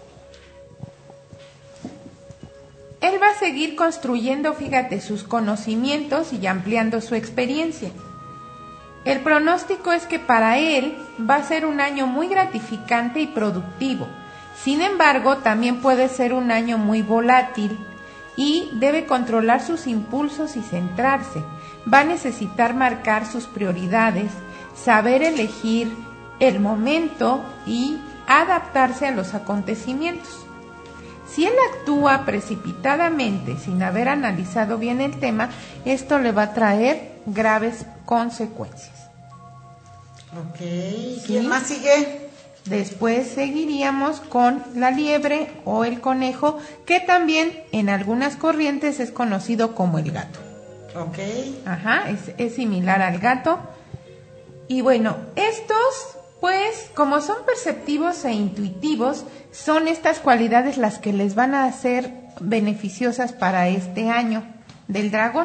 él va a seguir construyendo, fíjate, sus conocimientos y ampliando su experiencia. El pronóstico es que para él va a ser un año muy gratificante y productivo. Sin embargo, también puede ser un año muy volátil y debe controlar sus impulsos y centrarse. Va a necesitar marcar sus prioridades, saber elegir el momento y adaptarse a los acontecimientos. Si él actúa precipitadamente sin haber analizado bien el tema, esto le va a traer graves consecuencias. Ok, ¿quién más sigue? Después seguiríamos con la liebre o el conejo, que también en algunas corrientes es conocido como el gato. Ok. Ajá, es similar al gato. Y bueno, estos, pues, como son perceptivos e intuitivos, son estas cualidades las que les van a ser beneficiosas para este año del dragón.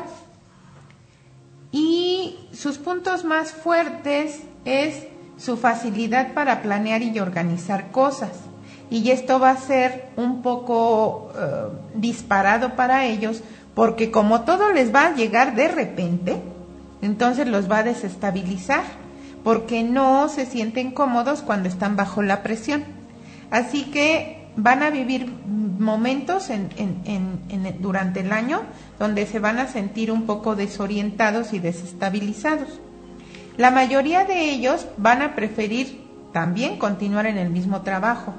Y sus puntos más fuertes es su facilidad para planear y organizar cosas. Y esto va a ser un poco disparado para ellos, porque como todo les va a llegar de repente, entonces los va a desestabilizar, porque no se sienten cómodos cuando están bajo la presión. Así que van a vivir momentos durante el año donde se van a sentir un poco desorientados y desestabilizados. La mayoría de ellos van a preferir también continuar en el mismo trabajo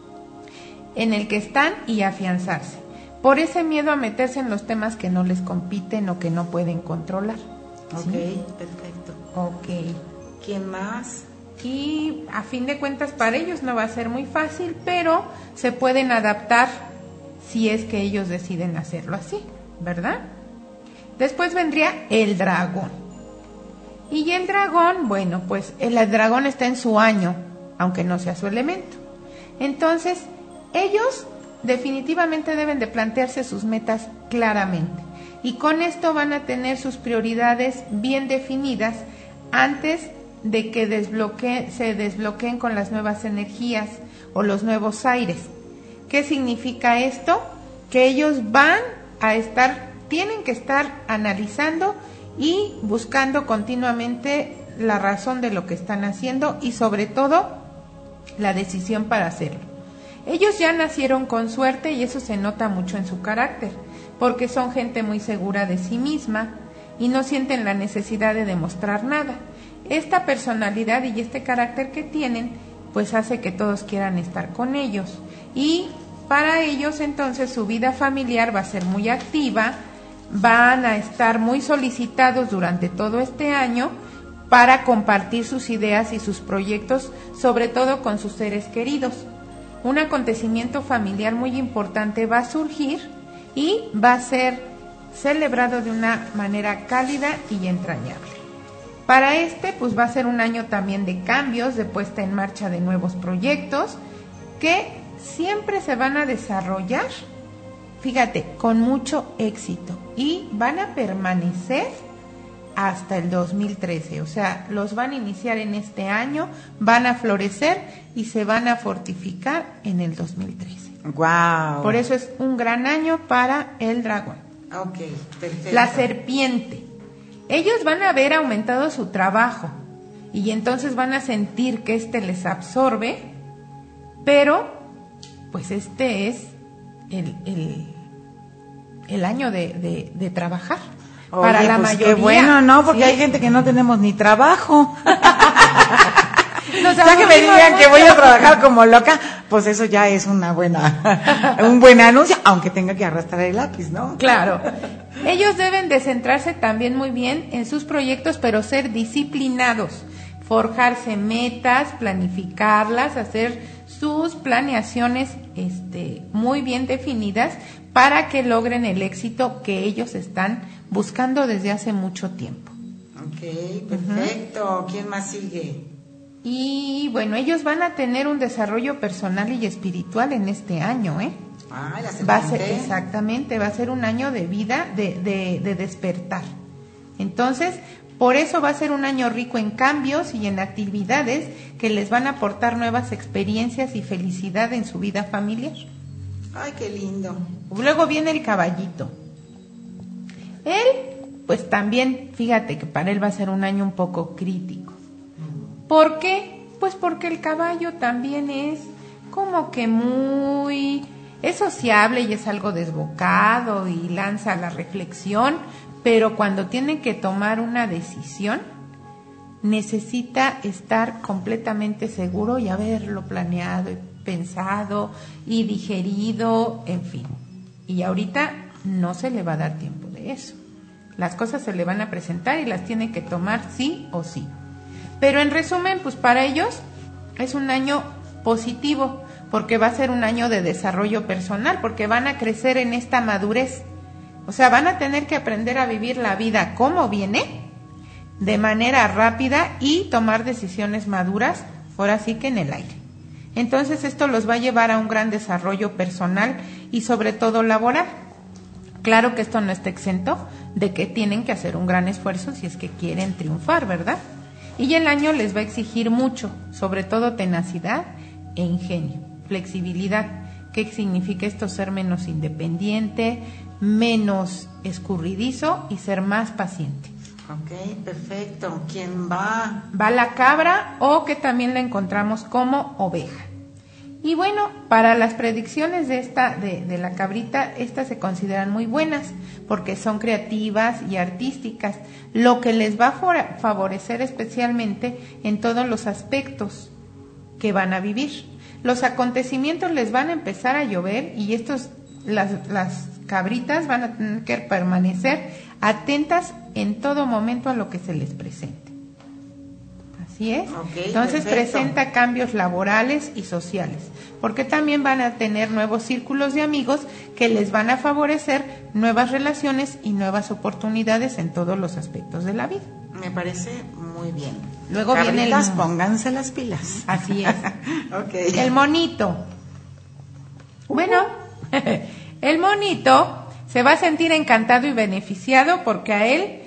en el que están y afianzarse, por ese miedo a meterse en los temas que no les compiten o que no pueden controlar. Ok, ¿sí? perfecto. Ok. ¿Quién más? Y a fin de cuentas para ellos no va a ser muy fácil, pero se pueden adaptar si es que ellos deciden hacerlo así, ¿verdad? Después vendría el dragón. Y el dragón, bueno, pues el dragón está en su año, aunque no sea su elemento. Entonces, ellos definitivamente deben de plantearse sus metas claramente. Y con esto van a tener sus prioridades bien definidas antes de que se desbloqueen con las nuevas energías o los nuevos aires. ¿Qué significa esto? Que ellos tienen que estar analizando y buscando continuamente la razón de lo que están haciendo y sobre todo la decisión para hacerlo. Ellos ya nacieron con suerte y eso se nota mucho en su carácter, porque son gente muy segura de sí misma y no sienten la necesidad de demostrar nada. Esta personalidad y este carácter que tienen, pues hace que todos quieran estar con ellos. Y para ellos entonces su vida familiar va a ser muy activa, van a estar muy solicitados durante todo este año para compartir sus ideas y sus proyectos, sobre todo con sus seres queridos. Un acontecimiento familiar muy importante va a surgir y va a ser celebrado de una manera cálida y entrañable. Para pues va a ser un año también de cambios, de puesta en marcha de nuevos proyectos que siempre se van a desarrollar, fíjate, con mucho éxito y van a permanecer hasta el 2013, o sea, los van a iniciar en este año, van a florecer y se van a fortificar en el 2013. Wow. Por eso es un gran año para el dragón. Ok, perfecto. La serpiente. Ellos van a ver aumentado su trabajo y entonces van a sentir que les absorbe, pero pues es el año de trabajar. Oye, para la pues mayoría. Qué bueno, ¿no? Porque ¿sí? hay gente que no tenemos ni trabajo. Nos Ya que me aburrimos digan que mucho. voy a trabajar como loca, pues eso ya es un buen anuncio, aunque tenga que arrastrar el lápiz, ¿no? Claro. Ellos deben de centrarse también muy bien en sus proyectos, pero ser disciplinados, forjarse metas, planificarlas, hacer sus planeaciones muy bien definidas para que logren el éxito que ellos están buscando desde hace mucho tiempo. Ok, perfecto. ¿Quién más sigue? Y bueno, ellos van a tener un desarrollo personal y espiritual en este año, ¿eh? Ah, la serpiente. Va a ser, exactamente, va a ser un año de vida, de despertar. Entonces, por eso va a ser un año rico en cambios y en actividades que les van a aportar nuevas experiencias y felicidad en su vida familiar. Ay, qué lindo. Luego viene el caballito. Él, pues también, fíjate que para él va a ser un año un poco crítico. ¿Por qué? Pues porque el caballo también es como que es sociable y es algo desbocado y lanza la reflexión, pero cuando tiene que tomar una decisión, necesita estar completamente seguro y haberlo planeado y pensado y digerido, en fin. Y ahorita no se le va a dar tiempo de eso. Las cosas se le van a presentar y las tiene que tomar sí o sí. Pero en resumen, pues para ellos es un año positivo, porque va a ser un año de desarrollo personal, porque van a crecer en esta madurez. O sea, van a tener que aprender a vivir la vida como viene, de manera rápida y tomar decisiones maduras, ahora sí que en el aire. Entonces esto los va a llevar a un gran desarrollo personal y sobre todo laboral. Claro que esto no está exento de que tienen que hacer un gran esfuerzo si es que quieren triunfar, ¿verdad? Y el año les va a exigir mucho, sobre todo tenacidad e ingenio, flexibilidad. ¿Qué significa esto? Ser menos independiente, menos escurridizo y ser más paciente. Ok, perfecto. ¿Quién va? Va la cabra, o que también la encontramos como oveja. Y bueno, para las predicciones de la cabrita, estas se consideran muy buenas porque son creativas y artísticas, lo que les va a favorecer especialmente en todos los aspectos que van a vivir. Los acontecimientos les van a empezar a llover y las cabritas van a tener que permanecer atentas en todo momento a lo que se les presente. Así es. Okay, entonces perfecto. presenta cambios laborales y sociales, porque también van a tener nuevos círculos de amigos que les van a favorecer nuevas relaciones y nuevas oportunidades en todos los aspectos de la vida. Me parece muy bien. Luego viene Cabritas, pónganse las pilas. Así es. Ok. El monito. Bueno, el monito se va a sentir encantado y beneficiado porque a él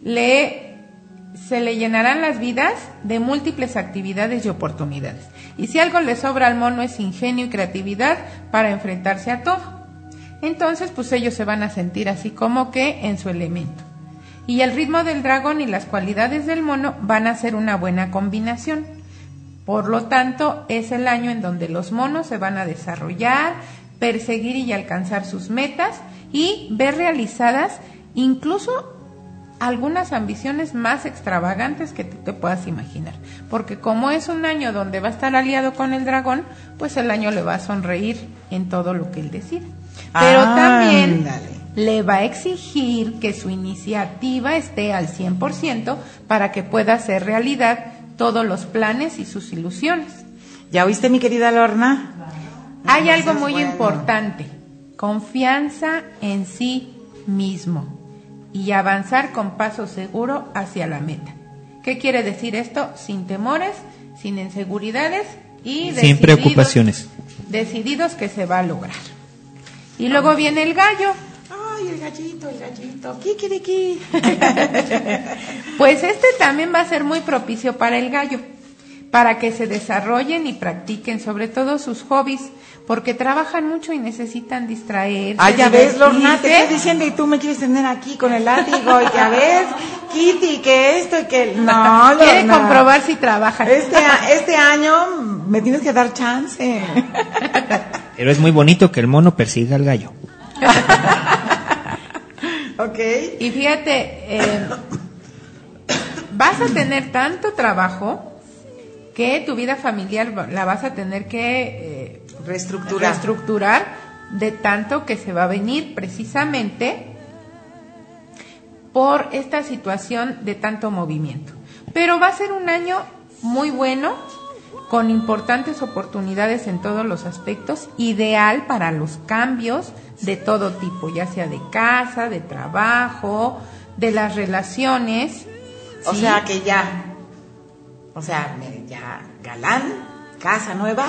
se le llenarán las vidas de múltiples actividades y oportunidades. Y si algo le sobra al mono es ingenio y creatividad para enfrentarse a todo. Entonces, pues ellos se van a sentir así como que en su elemento. Y el ritmo del dragón y las cualidades del mono van a ser una buena combinación. Por lo tanto, es el año en donde los monos se van a desarrollar, perseguir y alcanzar sus metas y ver realizadas incluso algunas ambiciones más extravagantes que tú te puedas imaginar. Porque como es un año donde va a estar aliado con el dragón, pues el año le va a sonreír en todo lo que él decida. Pero también le va a exigir que su iniciativa esté al 100% para que pueda hacer realidad todos los planes y sus ilusiones. ¿Ya oíste, mi querida Lorna? Hay algo muy bueno. importante: confianza en sí mismo y avanzar con paso seguro hacia la meta. ¿Qué quiere decir esto? Sin temores, sin inseguridades y sin preocupaciones. Decididos que se va a lograr. Y luego viene el gallo. Ay, el gallito. Kikiriki. Pues este también va a ser muy propicio para el gallo, para que se desarrollen y practiquen sobre todo sus hobbies, porque trabajan mucho y necesitan distraerse. Ah, ya ves, Lorna, te divertirse. estoy diciendo y tú me quieres tener aquí con el látigo y ya ves, Kitty, que esto y que... No, Quiere Lorna. comprobar si trabajan. Este año me tienes que dar chance. Pero es muy bonito que el mono persiga al gallo. Ok. Y fíjate, vas a tener tanto trabajo que tu vida familiar la vas a tener que reestructurar de tanto que se va a venir precisamente por esta situación de tanto movimiento. Pero va a ser un año muy bueno, con importantes oportunidades en todos los aspectos, ideal para los cambios de todo tipo, ya sea de casa, de trabajo, de las relaciones. O ¿sí? sea que ya galán, casa nueva,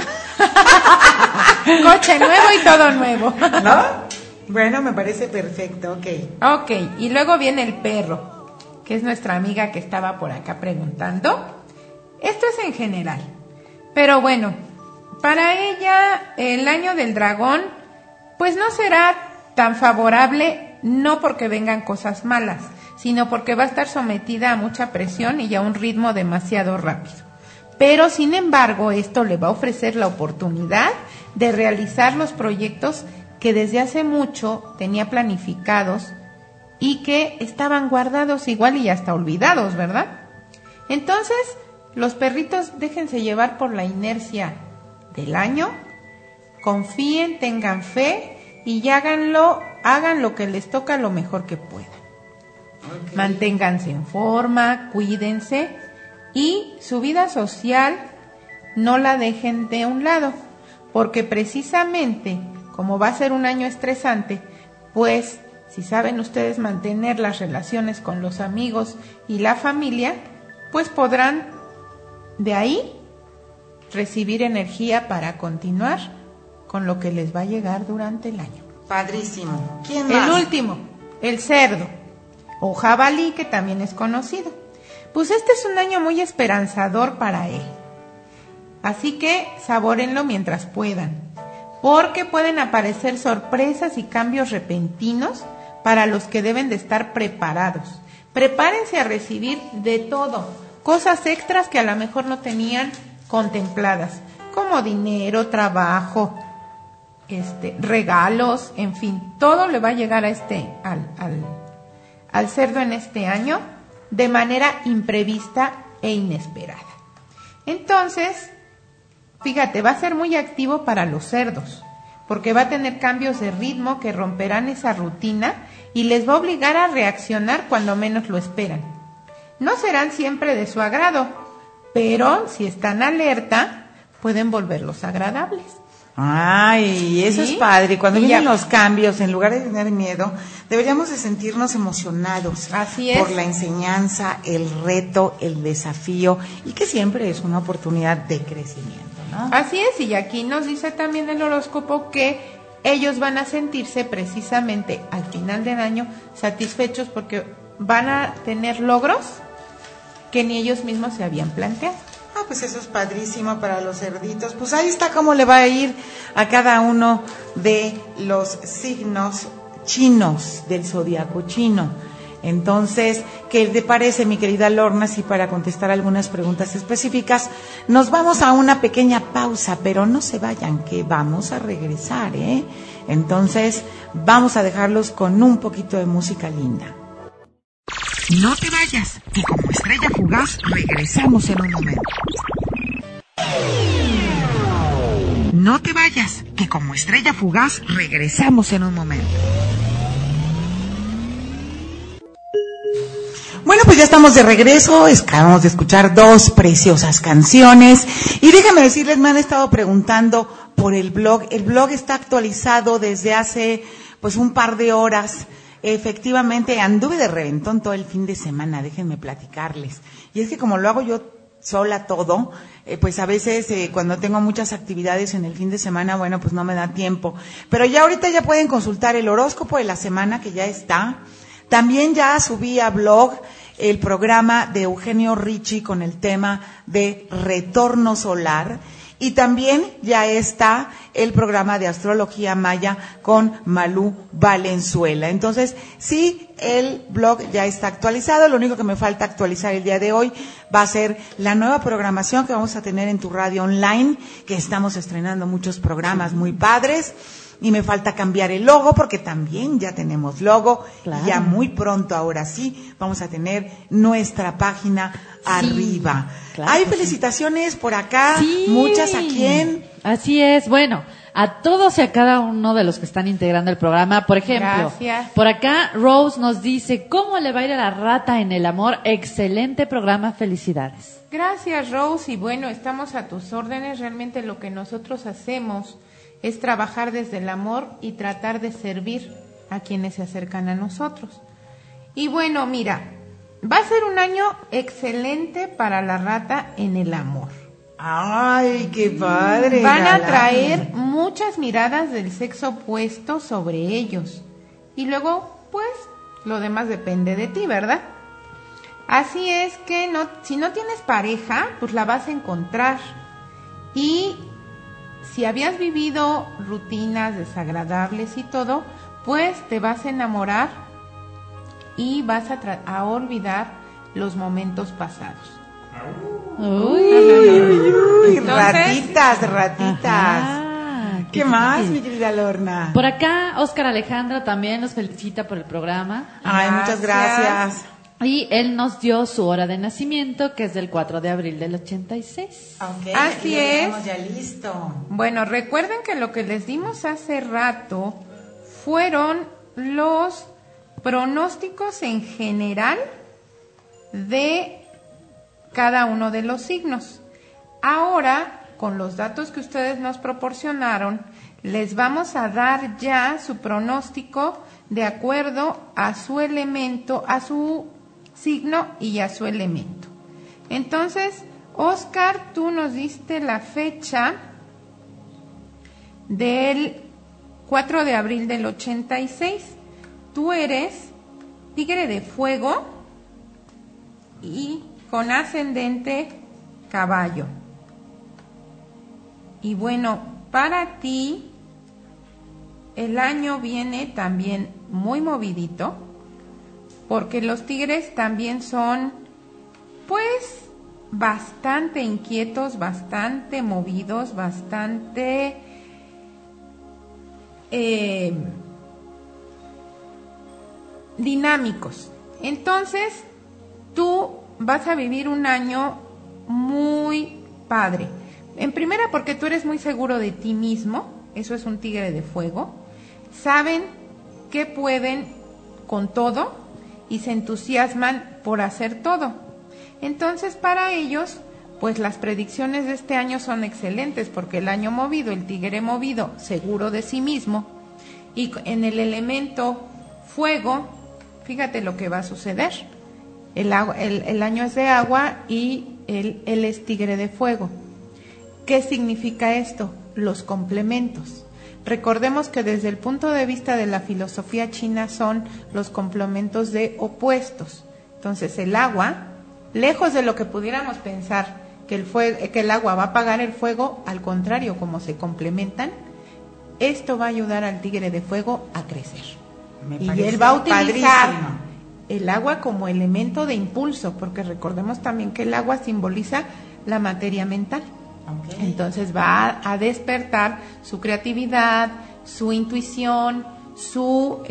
Coche nuevo y todo nuevo. ¿no? Bueno, me parece perfecto, ok. Ok, y luego viene el perro, que es nuestra amiga que estaba por acá preguntando. Esto es en general, pero bueno, para ella el año del dragón pues no será tan favorable, no porque vengan cosas malas, sino porque va a estar sometida a mucha presión y a un ritmo demasiado rápido. Pero sin embargo, esto le va a ofrecer la oportunidad de realizar los proyectos que desde hace mucho tenía planificados y que estaban guardados igual y hasta olvidados, ¿verdad? Entonces, los perritos déjense llevar por la inercia del año, confíen, tengan fe y hagan lo que les toca lo mejor que puedan. Okay. Manténganse en forma, cuídense y su vida social no la dejen de un lado, porque precisamente como va a ser un año estresante, pues si saben ustedes mantener las relaciones con los amigos y la familia, pues podrán de ahí recibir energía para continuar con lo que les va a llegar durante el año. Padrísimo. ¿Quién más? El último, el cerdo o jabalí, que también es conocido. Pues este es un año muy esperanzador para él. Así que sabórenlo mientras puedan, porque pueden aparecer sorpresas y cambios repentinos para los que deben de estar preparados. Prepárense a recibir de todo, cosas extras que a lo mejor no tenían contempladas, como dinero, trabajo, regalos, en fin, todo le va a llegar a al cerdo en este año de manera imprevista e inesperada. Entonces, fíjate, va a ser muy activo para los cerdos, porque va a tener cambios de ritmo que romperán esa rutina y les va a obligar a reaccionar cuando menos lo esperan. No serán siempre de su agrado, pero si están alerta, pueden volverlos agradables. Ay, eso ¿Sí? es padre. Cuando vienen los cambios, en lugar de tener miedo, deberíamos de sentirnos emocionados. Así es. Por la enseñanza, el reto, el desafío, y que siempre es una oportunidad de crecimiento, ¿no? Así es, y aquí nos dice también el horóscopo que ellos van a sentirse precisamente al final del año satisfechos porque van a tener logros que ni ellos mismos se habían planteado. Ah, pues eso es padrísimo para los cerditos. Pues ahí está cómo le va a ir a cada uno de los signos chinos del zodiaco chino. Entonces, ¿qué te parece, mi querida Lorna? Si para contestar algunas preguntas específicas nos vamos a una pequeña pausa, pero no se vayan, que vamos a regresar, ¿eh? Entonces, vamos a dejarlos con un poquito de música linda. No te vayas, que como estrella fugaz regresamos en un momento. No te vayas, que como estrella fugaz regresamos en un momento. Bueno, pues ya estamos de regreso, acabamos de escuchar 2 preciosas canciones y déjenme decirles, me han estado preguntando por el blog está actualizado desde hace pues un par de horas. Efectivamente, anduve de reventón todo el fin de semana, déjenme platicarles. Y es que como lo hago yo sola todo, pues a veces cuando tengo muchas actividades en el fin de semana, bueno, pues no me da tiempo. Pero ya ahorita ya pueden consultar el horóscopo de la semana que ya está. También ya subí a blog el programa de Eugenio Ricci con el tema de retorno solar. Y también ya está el programa de astrología maya con Malú Valenzuela. Entonces, sí, el blog ya está actualizado. Lo único que me falta actualizar el día de hoy va a ser la nueva programación que vamos a tener en tu radio online, que estamos estrenando muchos programas muy padres. Y me falta cambiar el logo porque también ya tenemos logo. Claro. Ya muy pronto, ahora sí, vamos a tener nuestra página arriba. Claro. Hay felicitaciones por acá, sí. Muchas. ¿A quién? Así es, bueno, a todos y a cada uno de los que están integrando el programa. Por ejemplo, gracias. Por acá Rose nos dice, ¿cómo le va a ir a la rata en el amor? Excelente programa, felicidades. Gracias, Rose, y bueno, estamos a tus órdenes. Realmente lo que nosotros hacemos es trabajar desde el amor y tratar de servir a quienes se acercan a nosotros. Y bueno, mira, va a ser un año excelente para la rata en el amor. ¡Ay, qué padre! Van a traer muchas miradas del sexo opuesto sobre ellos. Y luego, pues, lo demás depende de ti, ¿verdad? Así es que si no tienes pareja, pues la vas a encontrar. Y si habías vivido rutinas desagradables y todo, pues te vas a enamorar y vas a olvidar los momentos pasados. Uy, ratitas. ¿Qué más, mi querida Lorna? Por acá, Óscar Alejandro también nos felicita por el programa. Ay, muchas gracias. Y él nos dio su hora de nacimiento, que es del 4 de abril del 86. Okay, Así es. Ya listo. Bueno, recuerden que lo que les dimos hace rato fueron los pronósticos en general de cada uno de los signos. Ahora, con los datos que ustedes nos proporcionaron, les vamos a dar ya su pronóstico de acuerdo a su elemento, a su signo y a su elemento. Entonces, Oscar, tú nos diste la fecha del 4 de abril del 86. Tú eres tigre de fuego y con ascendente caballo. Y bueno, para ti el año viene también muy movidito, porque los tigres también son, pues, bastante inquietos, bastante movidos, bastante dinámicos. Entonces, tú vas a vivir un año muy padre. En primera, porque tú eres muy seguro de ti mismo, eso es un tigre de fuego. Saben que pueden con todo y se entusiasman por hacer todo. Entonces, para ellos, pues las predicciones de este año son excelentes, porque el año movido, el tigre movido, seguro de sí mismo, y en el elemento fuego, fíjate lo que va a suceder. El año es de agua y él es tigre de fuego. ¿Qué significa esto? Los complementos. Recordemos que desde el punto de vista de la filosofía china son los complementos de opuestos. Entonces el agua, lejos de lo que pudiéramos pensar que el agua va a apagar el fuego, al contrario, como se complementan, esto va a ayudar al tigre de fuego a crecer. Y él va a utilizar el agua como elemento de impulso, porque recordemos también que el agua simboliza la materia mental. Okay. Entonces va a despertar su creatividad, su intuición, sus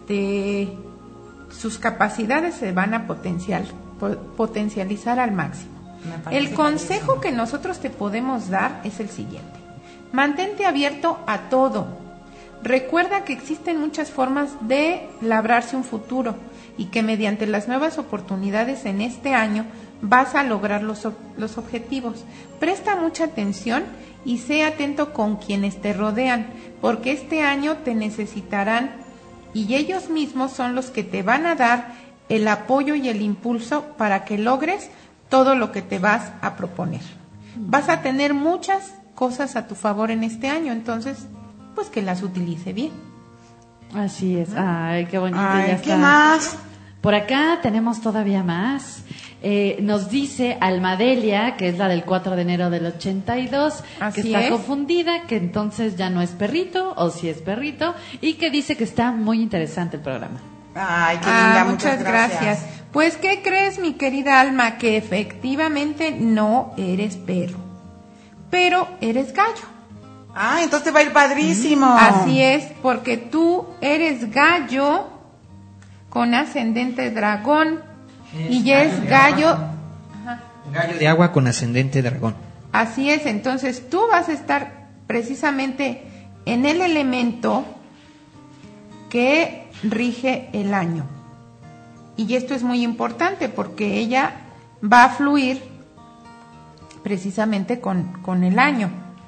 capacidades se van a potencializar al máximo. El consejo que nosotros te podemos dar es el siguiente: mantente abierto a todo. Recuerda que existen muchas formas de labrarse un futuro y que mediante las nuevas oportunidades en este año vas a lograr los objetivos. Presta mucha atención y sé atento con quienes te rodean, porque este año te necesitarán y ellos mismos son los que te van a dar el apoyo y el impulso para que logres todo lo que te vas a proponer. Vas a tener muchas cosas a tu favor en este año, entonces, pues que las utilice bien. Así es. Ay, qué bonito. Ay, ya ¿qué está. más? Por acá tenemos todavía más. Nos dice Almadelia, que es la del 4 de enero del 82, Así que está es. confundida, que entonces ya no es perrito, o si es perrito, y que dice que está muy interesante el programa. Ay, qué linda, muchas gracias. Pues, ¿qué crees, mi querida Alma? Que efectivamente no eres perro, pero eres gallo. Ah, entonces te va a ir padrísimo. Así es, porque tú eres gallo con ascendente dragón y ya es gallo. Gallo de agua con ascendente dragón. Así es, entonces tú vas a estar precisamente en el elemento que rige el año. Y esto es muy importante porque ella va a fluir precisamente con el año.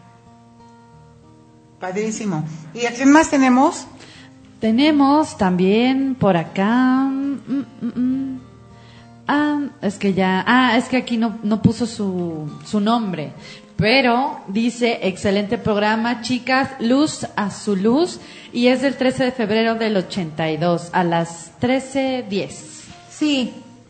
Padrísimo. ¿Y a quién más tenemos? Tenemos también por acá. Es que aquí no puso su nombre. Pero dice: excelente programa, chicas, luz a su luz. Y es del 13 de febrero del 82 a las 13:10. Sí.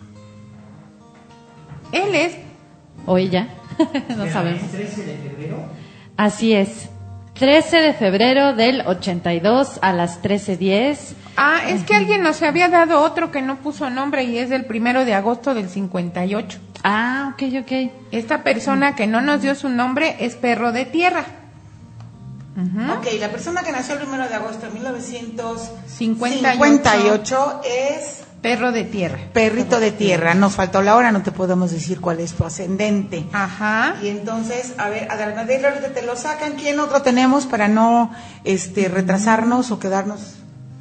Él es. O ella. No sabemos. ¿Es 13 de febrero? Así es. 13 de febrero del 82 a las 13:10. Es que alguien nos había dado otro que no puso nombre y es del 1 de agosto del 58. Ok. Esta persona que no nos dio su nombre es perro de tierra. Ok, la persona que nació el 1 de agosto de 1958 58 es Perro de tierra. Perrito de tierra. Nos faltó la hora, no te podemos decir cuál es tu ascendente. Ajá. Y entonces, a ver, Adalmadeiro, ahorita te lo sacan. ¿Quién otro tenemos para no retrasarnos o quedarnos?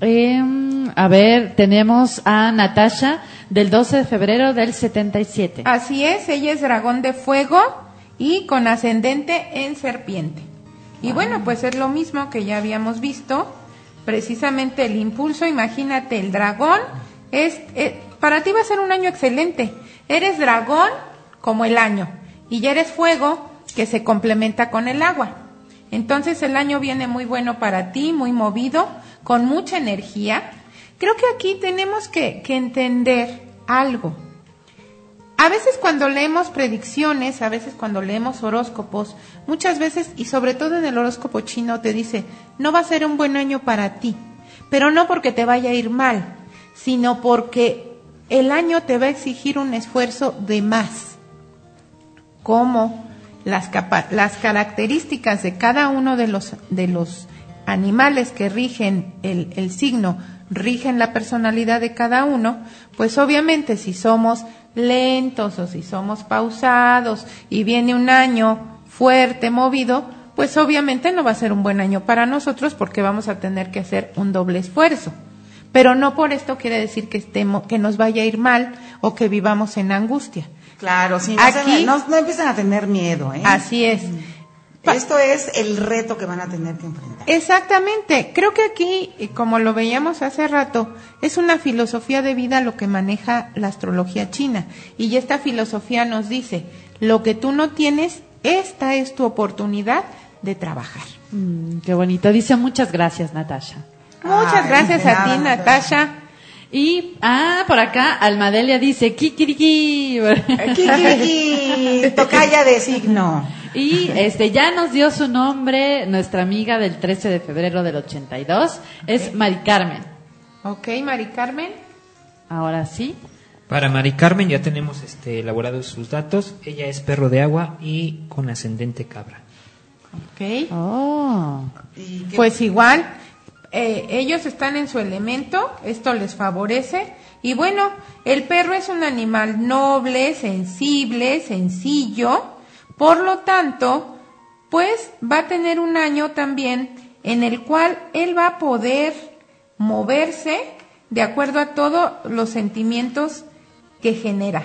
A ver, tenemos a Natasha del 12 de febrero del 77. Así es, ella es dragón de fuego y con ascendente en serpiente. Y bueno, pues es lo mismo que ya habíamos visto, precisamente el impulso, imagínate, el dragón, para ti va a ser un año excelente. Eres dragón como el año y ya eres fuego que se complementa con el agua. Entonces el año viene muy bueno para ti, muy movido, con mucha energía. Creo que aquí tenemos que entender algo. A veces cuando leemos predicciones, a veces cuando leemos horóscopos, muchas veces, y sobre todo en el horóscopo chino, te dice, no va a ser un buen año para ti, pero no porque te vaya a ir mal, sino porque el año te va a exigir un esfuerzo de más. Como las características de cada uno de los animales que rigen el signo, rigen la personalidad de cada uno, pues obviamente si somos lentos o si somos pausados y viene un año fuerte, movido, pues obviamente no va a ser un buen año para nosotros porque vamos a tener que hacer un doble esfuerzo. Pero no por esto quiere decir que nos vaya a ir mal o que vivamos en angustia. Claro, sí, Aquí, no empiezan a tener miedo, ¿eh? Así es. Esto es el reto que van a tener que enfrentar. Exactamente. Creo que aquí, como lo veíamos hace rato, es una filosofía de vida lo que maneja la astrología china. Y esta filosofía nos dice, lo que tú no tienes, esta es tu oportunidad de trabajar. Qué bonito. Dice muchas gracias, Natasha. Muchas gracias a ti, Natasha. Y, por acá, Almadelia dice, kikiriki. Kikiriki, tocaya de signo. Y ya nos dio su nombre nuestra amiga del 13 de febrero del 82, es Mari Carmen. Ok, Mari Carmen. Ahora sí. Para Mari Carmen ya tenemos elaborados sus datos. Ella es perro de agua y con ascendente cabra. Ok. Oh. Pues igual, ellos están en su elemento, esto les favorece. Y bueno, el perro es un animal noble, sensible, sencillo. Por lo tanto, pues va a tener un año también en el cual él va a poder moverse de acuerdo a todos los sentimientos que genera.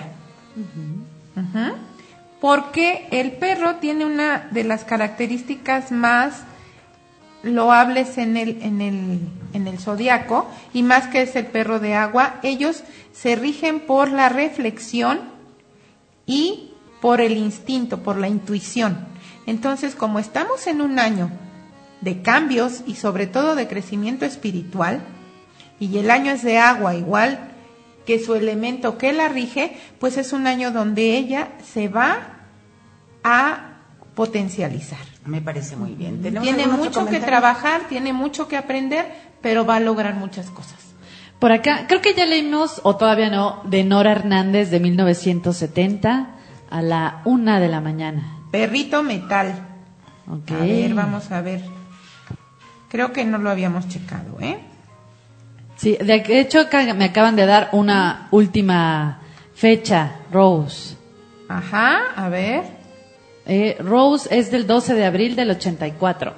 Porque el perro tiene una de las características más loables en el zodiaco, y más que es el perro de agua, ellos se rigen por la reflexión y por el instinto, por la intuición. Entonces, como estamos en un año de cambios y sobre todo de crecimiento espiritual, y el año es de agua igual que su elemento que la rige, pues es un año donde ella se va a potencializar. Me parece muy bien. Tiene mucho que trabajar, tiene mucho que aprender, pero va a lograr muchas cosas. Por acá, creo que ya leímos, o todavía no, de Nora Hernández de 1970 a la 1 de la mañana. Perrito metal. Okay. A ver, vamos a ver. Creo que no lo habíamos checado, ¿eh? Sí, de hecho me acaban de dar una última fecha, Rose. Ajá, a ver. Rose es del 12 de abril del 84.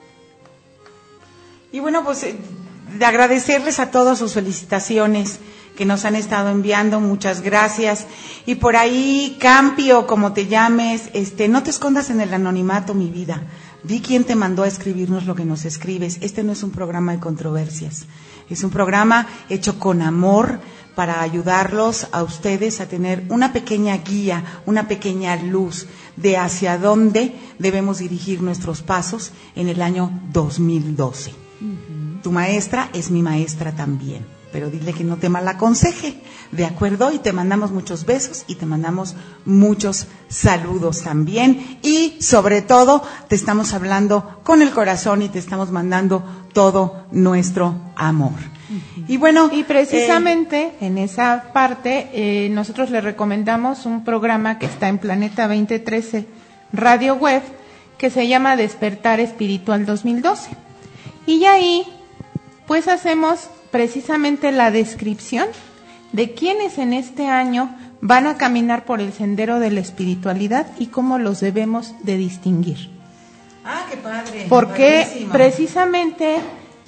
Y bueno, pues de agradecerles a todos sus felicitaciones que nos han estado enviando, muchas gracias. Y por ahí, Campi, o como te llames, no te escondas en el anonimato, mi vida. Di quién te mandó a escribirnos lo que nos escribes. Este no es un programa de controversias, es un programa hecho con amor para ayudarlos a ustedes a tener una pequeña guía, una pequeña luz de hacia dónde debemos dirigir nuestros pasos en el año 2012. Tu maestra es mi maestra también, pero dile que no te malaconseje, ¿de acuerdo? Y te mandamos muchos besos y te mandamos muchos saludos también, y sobre todo te estamos hablando con el corazón y te estamos mandando todo nuestro amor. Y bueno, y precisamente en esa parte nosotros le recomendamos un programa que está en Planeta 2013 Radio Web, que se llama Despertar Espiritual 2012. Y ahí pues hacemos precisamente la descripción de quiénes en este año van a caminar por el sendero de la espiritualidad y cómo los debemos de distinguir. Ah, qué padre. Porque padrísimo. precisamente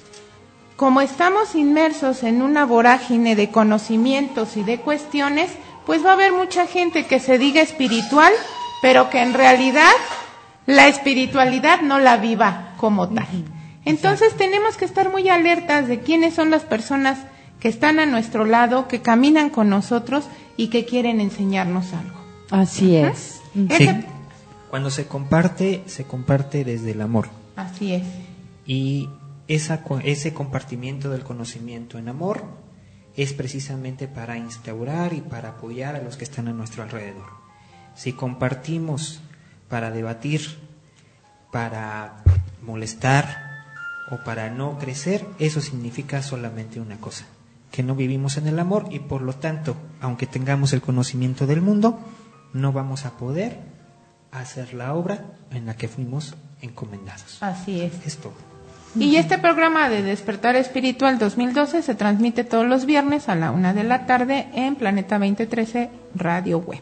como estamos inmersos en una vorágine de conocimientos y de cuestiones, pues va a haber mucha gente que se diga espiritual, pero que en realidad la espiritualidad no la viva como tal. Entonces tenemos que estar muy alertas de quiénes son las personas que están a nuestro lado, que caminan con nosotros y que quieren enseñarnos algo. Así es. Sí. Cuando se comparte desde el amor. Así es. Y ese compartimiento del conocimiento en amor es precisamente para instaurar y para apoyar a los que están a nuestro alrededor. Si compartimos para debatir, para molestar o para no crecer, eso significa solamente una cosa, que no vivimos en el amor y por lo tanto, aunque tengamos el conocimiento del mundo, no vamos a poder hacer la obra en la que fuimos encomendados. Así es. Es todo. Y este programa de Despertar Espiritual 2012 se transmite todos los viernes a la 1:00 p.m. en Planeta 2013 Radio Web.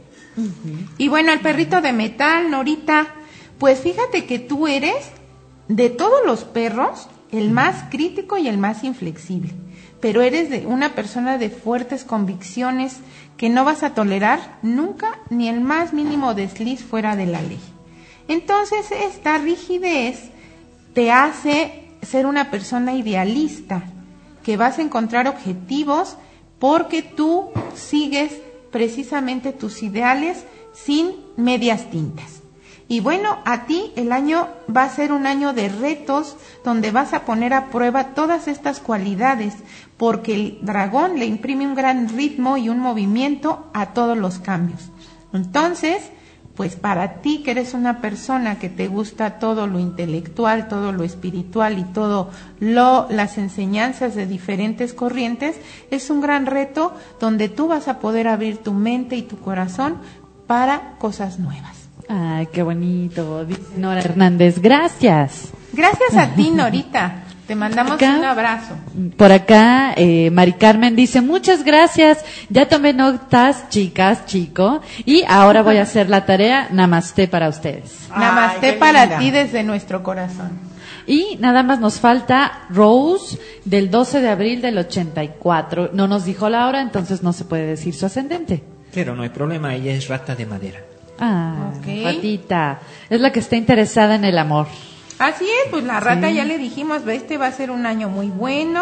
Y bueno, el perrito de metal, Norita, pues fíjate que tú eres, de todos los perros, el más crítico y el más inflexible. Pero eres de una persona de fuertes convicciones que no vas a tolerar nunca ni el más mínimo desliz fuera de la ley. Entonces, esta rigidez te hace ser una persona idealista, que vas a encontrar objetivos porque tú sigues precisamente tus ideales sin medias tintas. Y bueno, a ti el año va a ser un año de retos donde vas a poner a prueba todas estas cualidades, porque el dragón le imprime un gran ritmo y un movimiento a todos los cambios. Entonces, pues para ti que eres una persona que te gusta todo lo intelectual, todo lo espiritual y todo las enseñanzas de diferentes corrientes, es un gran reto donde tú vas a poder abrir tu mente y tu corazón para cosas nuevas. Ay, qué bonito, dice Nora Hernández. Gracias. Gracias a ti, Norita. Te mandamos Acá, un abrazo. Por acá, Mari Carmen dice, muchas gracias, ya tomé notas, chicas, chico, y ahora voy a hacer la tarea. Namaste para ustedes. Namaste qué para linda. ti desde nuestro corazón. Y nada más nos falta Rose del 12 de abril del 84. No nos dijo la hora, entonces no se puede decir su ascendente. Pero no hay problema, ella es rata de madera. Ah, Ok. Ratita, es la que está interesada en el amor. Así es, pues la rata ya le dijimos, este va a ser un año muy bueno.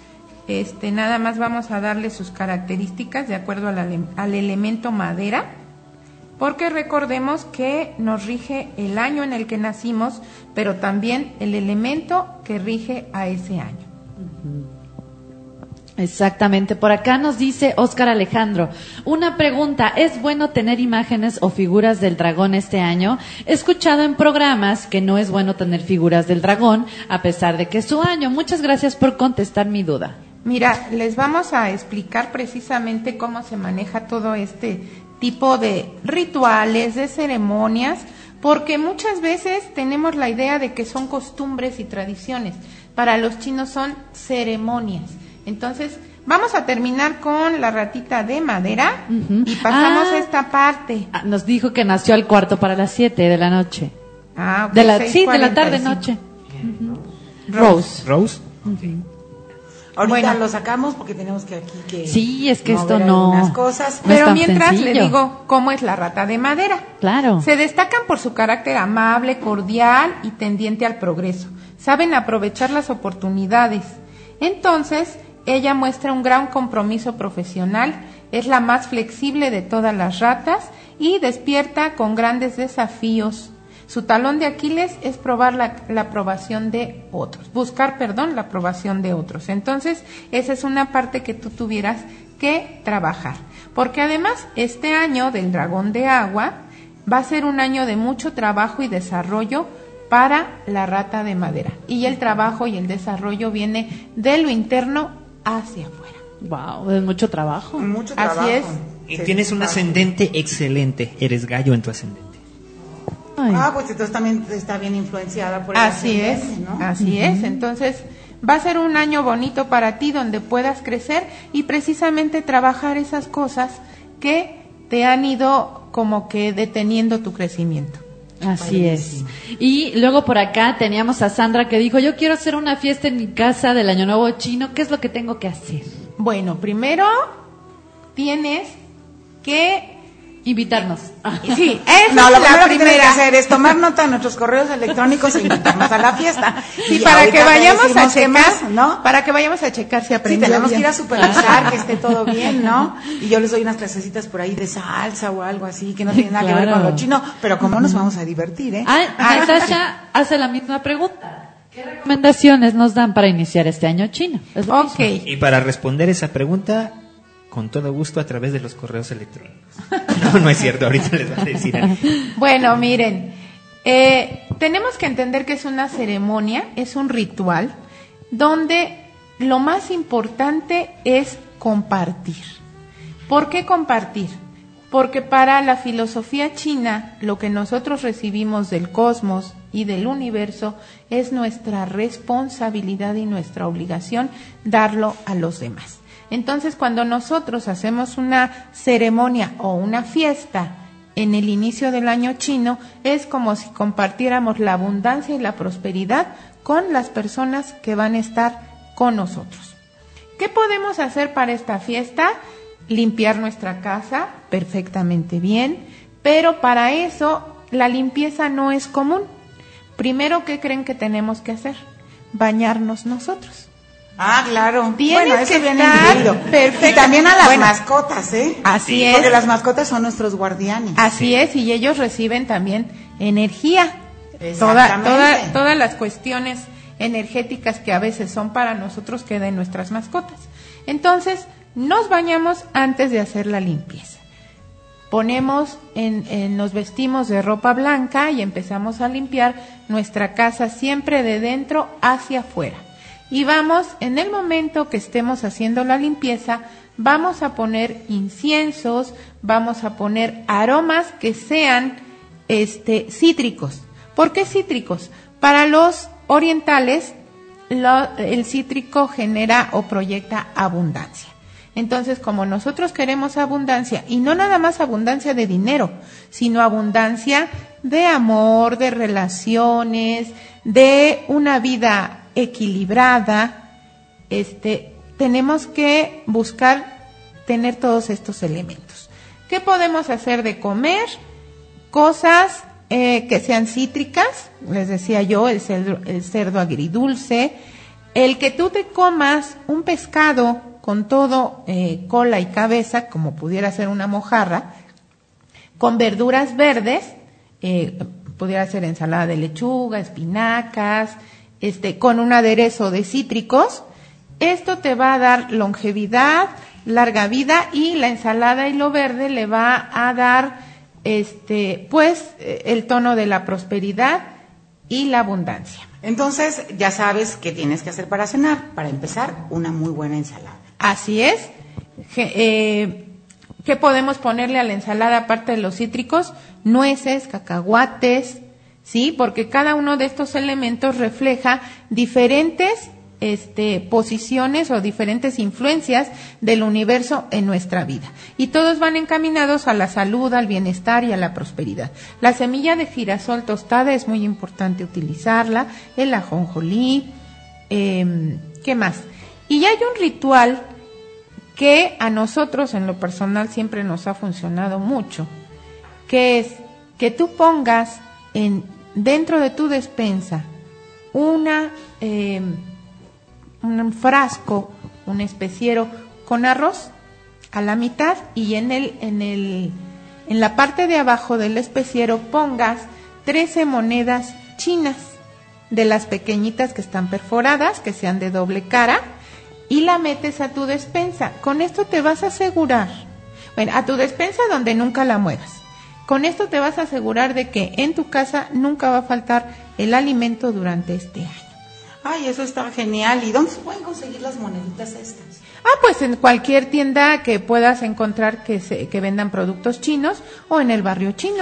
Nada más vamos a darle sus características de acuerdo al elemento madera, porque recordemos que nos rige el año en el que nacimos, pero también el elemento que rige a ese año. Exactamente. Por acá nos dice Óscar Alejandro, una pregunta, ¿es bueno tener imágenes o figuras del dragón este año? He escuchado en programas que no es bueno tener figuras del dragón, a pesar de que es su año. Muchas gracias por contestar mi duda. Mira, les vamos a explicar precisamente cómo se maneja todo este tipo de rituales, de ceremonias, porque muchas veces tenemos la idea de que son costumbres y tradiciones. Para los chinos son ceremonias. Entonces, vamos a terminar con la ratita de madera y pasamos a esta parte. Nos dijo que nació al 7:15 de la noche. Ok, De la tarde 6:45. noche. Rose. Rose. Ahorita Bueno. lo sacamos porque tenemos que aquí que Sí, es que esto mover no. algunas cosas. No es Pero tan mientras sencillo. le digo cómo es la rata de madera. Claro. Se destacan por su carácter amable, cordial y tendiente al progreso. Saben aprovechar las oportunidades. Entonces, ella muestra un gran compromiso profesional, es la más flexible de todas las ratas y despierta con grandes desafíos. Su talón de Aquiles es probar la aprobación de otros, buscar la aprobación de otros. Entonces, esa es una parte que tú tuvieras que trabajar. Porque además, este año del dragón de agua va a ser un año de mucho trabajo y desarrollo para la rata de madera. Y el trabajo y el desarrollo viene de lo interno hacia afuera. Wow, es mucho trabajo. Mucho Así trabajo. es. Y Sí, tienes un claro. ascendente excelente, eres gallo en tu ascendente. Ay. Ah, pues entonces también está bien influenciada por el Así es, ascendente, ¿no? así es. Entonces, va a ser un año bonito para ti donde puedas crecer y precisamente trabajar esas cosas que te han ido como que deteniendo tu crecimiento. Así es. Y luego por acá teníamos a Sandra que dijo, yo quiero hacer una fiesta en mi casa del Año Nuevo Chino, ¿qué es lo que tengo que hacer? Bueno, primero tienes que invitarnos. Sí, esa no, es lo la primero que tienes que primera. hacer es tomar nota de nuestros correos electrónicos e invitarnos a la fiesta. Sí, Y para ahorita que te vayamos a decimos qué checar, más, ¿no? para que vayamos a checar si Sí, aprendió tenemos que bien. ir a supervisar que esté todo bien, ¿no? Y yo les doy unas clasecitas por ahí de salsa o algo así, que no tiene nada que ver con lo chino, pero como nos vamos a divertir, ¿eh? Natasha hace la misma pregunta. ¿Qué recomendaciones nos dan para iniciar este año chino? Es lo mismo. Ok. Y para responder esa pregunta, con todo gusto a través de los correos electrónicos. No es cierto, ahorita les voy a decir. Bueno, miren, tenemos que entender que es una ceremonia, es un ritual, donde lo más importante es compartir. ¿Por qué compartir? Porque para la filosofía china, lo que nosotros recibimos del cosmos y del universo es nuestra responsabilidad y nuestra obligación darlo a los demás. Entonces, cuando nosotros hacemos una ceremonia o una fiesta en el inicio del año chino, es como si compartiéramos la abundancia y la prosperidad con las personas que van a estar con nosotros. ¿Qué podemos hacer para esta fiesta? Limpiar nuestra casa perfectamente bien, pero para eso la limpieza no es común. Primero, ¿qué creen que tenemos que hacer? Bañarnos nosotros. Ah, claro. Tienes bueno, eso que viene estar incluido. perfecta. Y también a las mascotas, ¿eh? Así es. Porque las mascotas son nuestros guardianes. Así es, y ellos reciben también energía. Exactamente. Todas las cuestiones energéticas que a veces son para nosotros quedan en nuestras mascotas. Entonces, nos bañamos antes de hacer la limpieza. Nos vestimos de ropa blanca y empezamos a limpiar nuestra casa siempre de dentro hacia afuera. Y vamos, en el momento que estemos haciendo la limpieza, vamos a poner inciensos, vamos a poner aromas que sean cítricos. ¿Por qué cítricos? Para los orientales, el cítrico genera o proyecta abundancia. Entonces, como nosotros queremos abundancia, y no nada más abundancia de dinero, sino abundancia de amor, de relaciones, de una vida equilibrada, tenemos que buscar tener todos estos elementos. ¿Qué podemos hacer de comer? Cosas que sean cítricas, les decía yo, el cerdo agridulce, el que tú te comas un pescado con todo cola y cabeza, como pudiera ser una mojarra, con verduras verdes, pudiera ser ensalada de lechuga, espinacas, con un aderezo de cítricos. Esto te va a dar longevidad, larga vida, y la ensalada y lo verde le va a dar el tono de la prosperidad y la abundancia. Entonces, ya sabes qué tienes que hacer para cenar. Para empezar, una muy buena ensalada. Así es. ¿Qué podemos ponerle a la ensalada aparte de los cítricos? Nueces, cacahuates, ¿sí? Porque cada uno de estos elementos refleja diferentes posiciones o diferentes influencias del universo en nuestra vida. Y todos van encaminados a la salud, al bienestar y a la prosperidad. La semilla de girasol tostada es muy importante utilizarla, el ajonjolí, ¿qué más? Y hay un ritual que a nosotros en lo personal siempre nos ha funcionado mucho, que es que tú pongas dentro de tu despensa un frasco, un especiero con arroz a la mitad, y en la parte de abajo del especiero pongas 13 monedas chinas, de las pequeñitas que están perforadas, que sean de doble cara, y la metes a tu despensa. Con esto te vas a asegurar, a tu despensa donde nunca la muevas. Con esto te vas a asegurar de que en tu casa nunca va a faltar el alimento durante este año. Ay, eso está genial. ¿Y dónde se pueden conseguir las moneditas estas? Pues en cualquier tienda que puedas encontrar que vendan productos chinos, o en el barrio chino.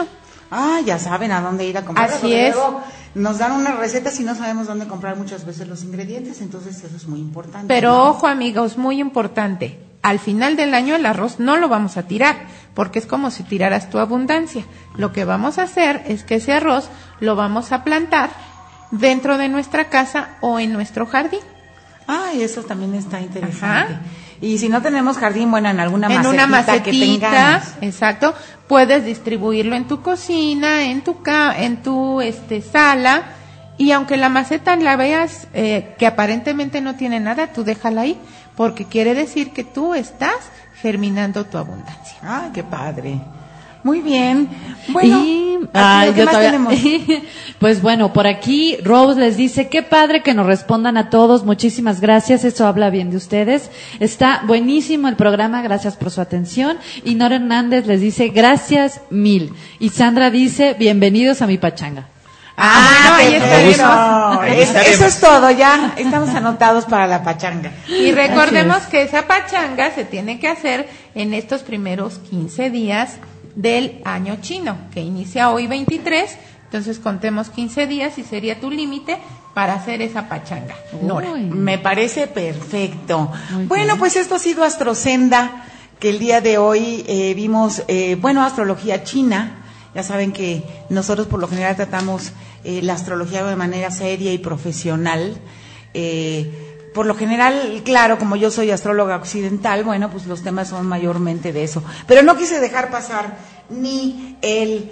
Ah, ya saben a dónde ir a comprar. Así es. Luego nos dan unas recetas y no sabemos dónde comprar muchas veces los ingredientes, entonces eso es muy importante. Pero ¿no? ojo, amigos, muy importante. Al final del año el arroz no lo vamos a tirar, porque es como si tiraras tu abundancia. Lo que vamos a hacer es que ese arroz lo vamos a plantar dentro de nuestra casa o en nuestro jardín. Ay, eso también está interesante. Ajá. Y si no tenemos jardín, bueno, en alguna En una macetita, que tengamos. exacto, puedes distribuirlo en tu cocina, en tu sala, y aunque la maceta la veas que aparentemente no tiene nada, tú déjala ahí, porque quiere decir que tú estás germinando tu abundancia. Ay, qué padre. Muy bien. Bueno, ¿qué más tenemos? Pues bueno, por aquí Rose les dice, qué padre que nos respondan a todos, muchísimas gracias, eso habla bien de ustedes. Está buenísimo el programa, gracias por su atención. Y Nora Hernández les dice, gracias mil. Y Sandra dice, bienvenidos a mi pachanga. Ahí Eso es todo, ya estamos anotados para la pachanga. Y recordemos que esa pachanga se tiene que hacer en estos primeros 15 días del año chino, que inicia hoy 23, entonces contemos 15 días y sería tu límite para hacer esa pachanga. Nora. Me parece perfecto. Bueno, bien. pues esto ha sido Astrosenda, que el día de hoy vimos, astrología china. Ya saben que nosotros por lo general tratamos la astrología de manera seria y profesional. Por lo general, claro, como yo soy astróloga occidental, bueno, pues los temas son mayormente de eso. Pero no quise dejar pasar ni el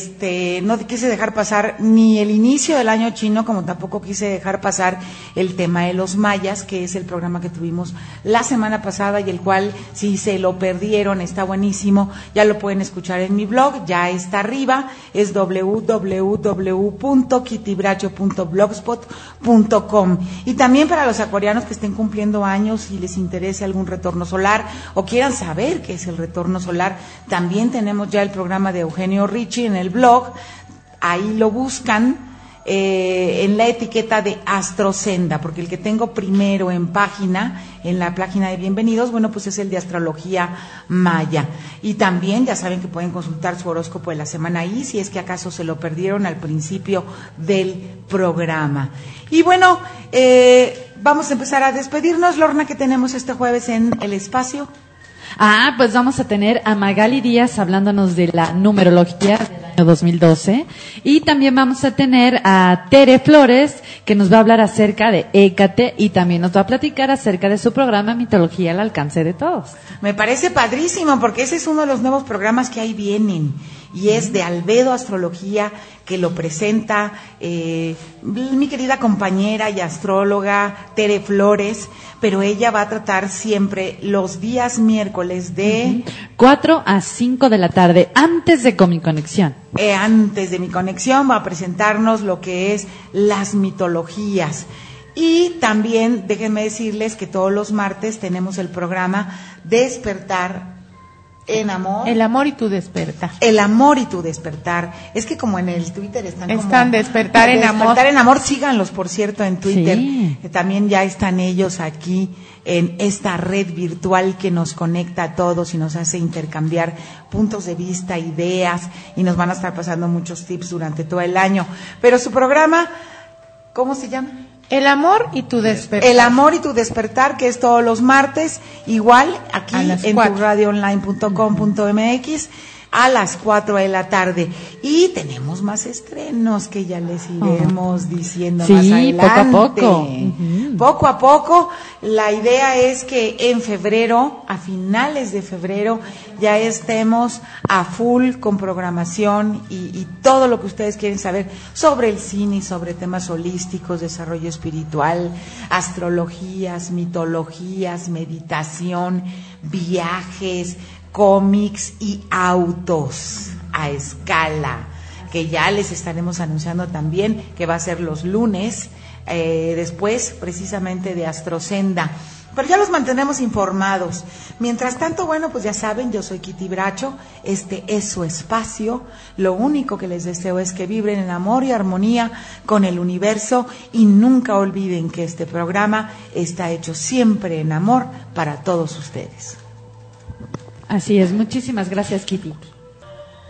inicio del año chino, como tampoco quise dejar pasar el tema de los mayas, que es el programa que tuvimos la semana pasada y el cual, si se lo perdieron, está buenísimo. Ya lo pueden escuchar en mi blog, ya está arriba, es www.kitibracho.blogspot.com. Y también para los acuarianos que estén cumpliendo años y les interese algún retorno solar o quieran saber qué es el retorno solar, también tenemos ya el programa de Eugenio Ricci en el blog. Ahí lo buscan en la etiqueta de Astrosenda, porque el que tengo primero en la página de bienvenidos, bueno, pues es el de astrología maya. Y también ya saben que pueden consultar su horóscopo de la semana ahí, si es que acaso se lo perdieron al principio del programa. Y bueno, vamos a empezar a despedirnos. Lorna, ¿qué tenemos este jueves en el espacio? Pues vamos a tener a Magali Díaz hablándonos de la numerología del año 2012 y también vamos a tener a Tere Flores que nos va a hablar acerca de Hécate y también nos va a platicar acerca de su programa Mitología al alcance de todos. Me parece padrísimo porque ese es uno de los nuevos programas que ahí vienen y es de Albedo Astrología, que lo presenta mi querida compañera y astróloga Tere Flores, pero ella va a tratar siempre los días miércoles de 4 a 5 de la tarde, antes de mi conexión. Antes de mi conexión va a presentarnos lo que es las mitologías. Y también déjenme decirles que todos los martes tenemos el programa Despertar en Amor. El amor y tu despertar. El amor y tu despertar. Es que como en el Twitter están Despertar en Amor. Despertar en Amor, síganlos por cierto en Twitter. Sí. También ya están ellos aquí en esta red virtual que nos conecta a todos y nos hace intercambiar puntos de vista, ideas, y nos van a estar pasando muchos tips durante todo el año. Pero su programa, ¿cómo se llama? El amor y tu despertar. El amor y tu despertar, que es todos los martes, igual aquí en turradioonline.com.mx a las 4 de la tarde. Y tenemos más estrenos que ya les iremos diciendo más adelante. Poco a poco. Poco a poco. La idea es que en febrero, a finales de febrero, ya estemos a full con programación y todo lo que ustedes quieren saber sobre el cine y sobre temas holísticos, desarrollo espiritual, astrologías, mitologías, meditación, viajes, cómics y autos a escala, que ya les estaremos anunciando también que va a ser los lunes, después precisamente de Astrosenda. Pero ya los mantenemos informados. Mientras tanto, bueno, pues ya saben, yo soy Kitty Bracho, este es su espacio. Lo único que les deseo es que vibren en amor y armonía con el universo y nunca olviden que este programa está hecho siempre en amor para todos ustedes. Así es, muchísimas gracias, Kitty.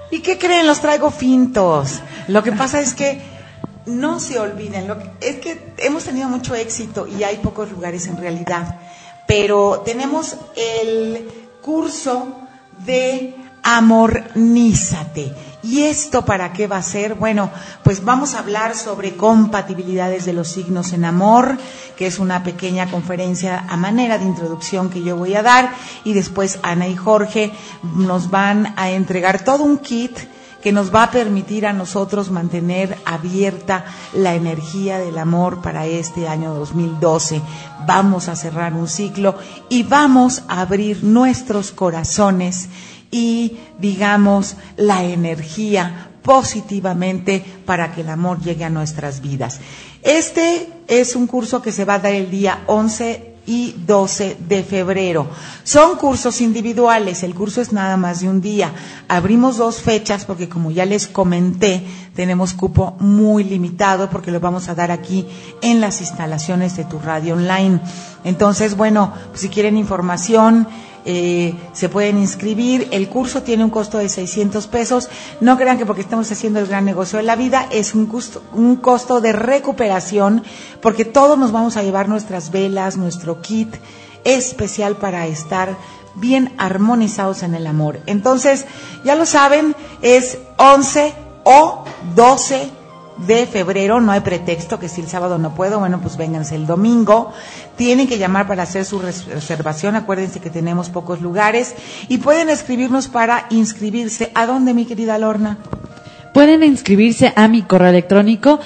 ¿Y qué creen? Los traigo fintos. Lo que pasa es que no se olviden, es que hemos tenido mucho éxito y hay pocos lugares en realidad, pero tenemos el curso de Amornízate. ¿Y esto para qué va a ser? Bueno, pues vamos a hablar sobre compatibilidades de los signos en amor, que es una pequeña conferencia a manera de introducción que yo voy a dar, y después Ana y Jorge nos van a entregar todo un kit que nos va a permitir a nosotros mantener abierta la energía del amor para este año 2012. Vamos a cerrar un ciclo y vamos a abrir nuestros corazones y, digamos, la energía positivamente para que el amor llegue a nuestras vidas. Este es un curso que se va a dar el día 11 y 12 de febrero. Son cursos individuales, el curso es nada más de un día. Abrimos 2 fechas porque, como ya les comenté, tenemos cupo muy limitado porque lo vamos a dar aquí en las instalaciones de Tu Radio Online. Entonces, bueno, pues si quieren información, se pueden inscribir. El curso tiene un costo de 600 pesos. No crean que porque estamos haciendo el gran negocio de la vida, es un costo de recuperación, porque todos nos vamos a llevar nuestras velas, nuestro kit especial para estar bien armonizados en el amor. Entonces, ya lo saben, es 11 o 12 de febrero, no hay pretexto que si el sábado no puedo, bueno, pues vénganse el domingo. Tienen que llamar para hacer su reservación, acuérdense que tenemos pocos lugares, y pueden escribirnos para inscribirse. ¿A dónde, mi querida Lorna? Pueden inscribirse a mi correo electrónico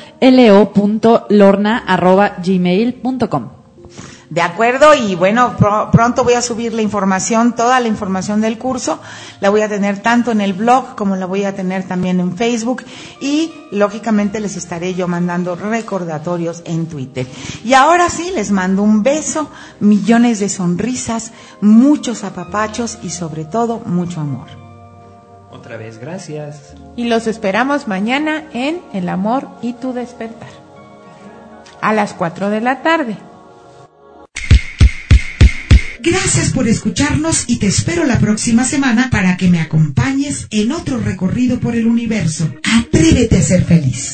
lo.lorna@gmail.com. De acuerdo, y bueno, pronto voy a subir la información, toda la información del curso, la voy a tener tanto en el blog como la voy a tener también en Facebook, y lógicamente les estaré yo mandando recordatorios en Twitter. Y ahora sí, les mando un beso, millones de sonrisas, muchos apapachos y sobre todo mucho amor. Otra vez, gracias. Y los esperamos mañana en El Amor y tu Despertar, a las 4 de la tarde. Gracias por escucharnos y te espero la próxima semana para que me acompañes en otro recorrido por el universo. Atrévete a ser feliz.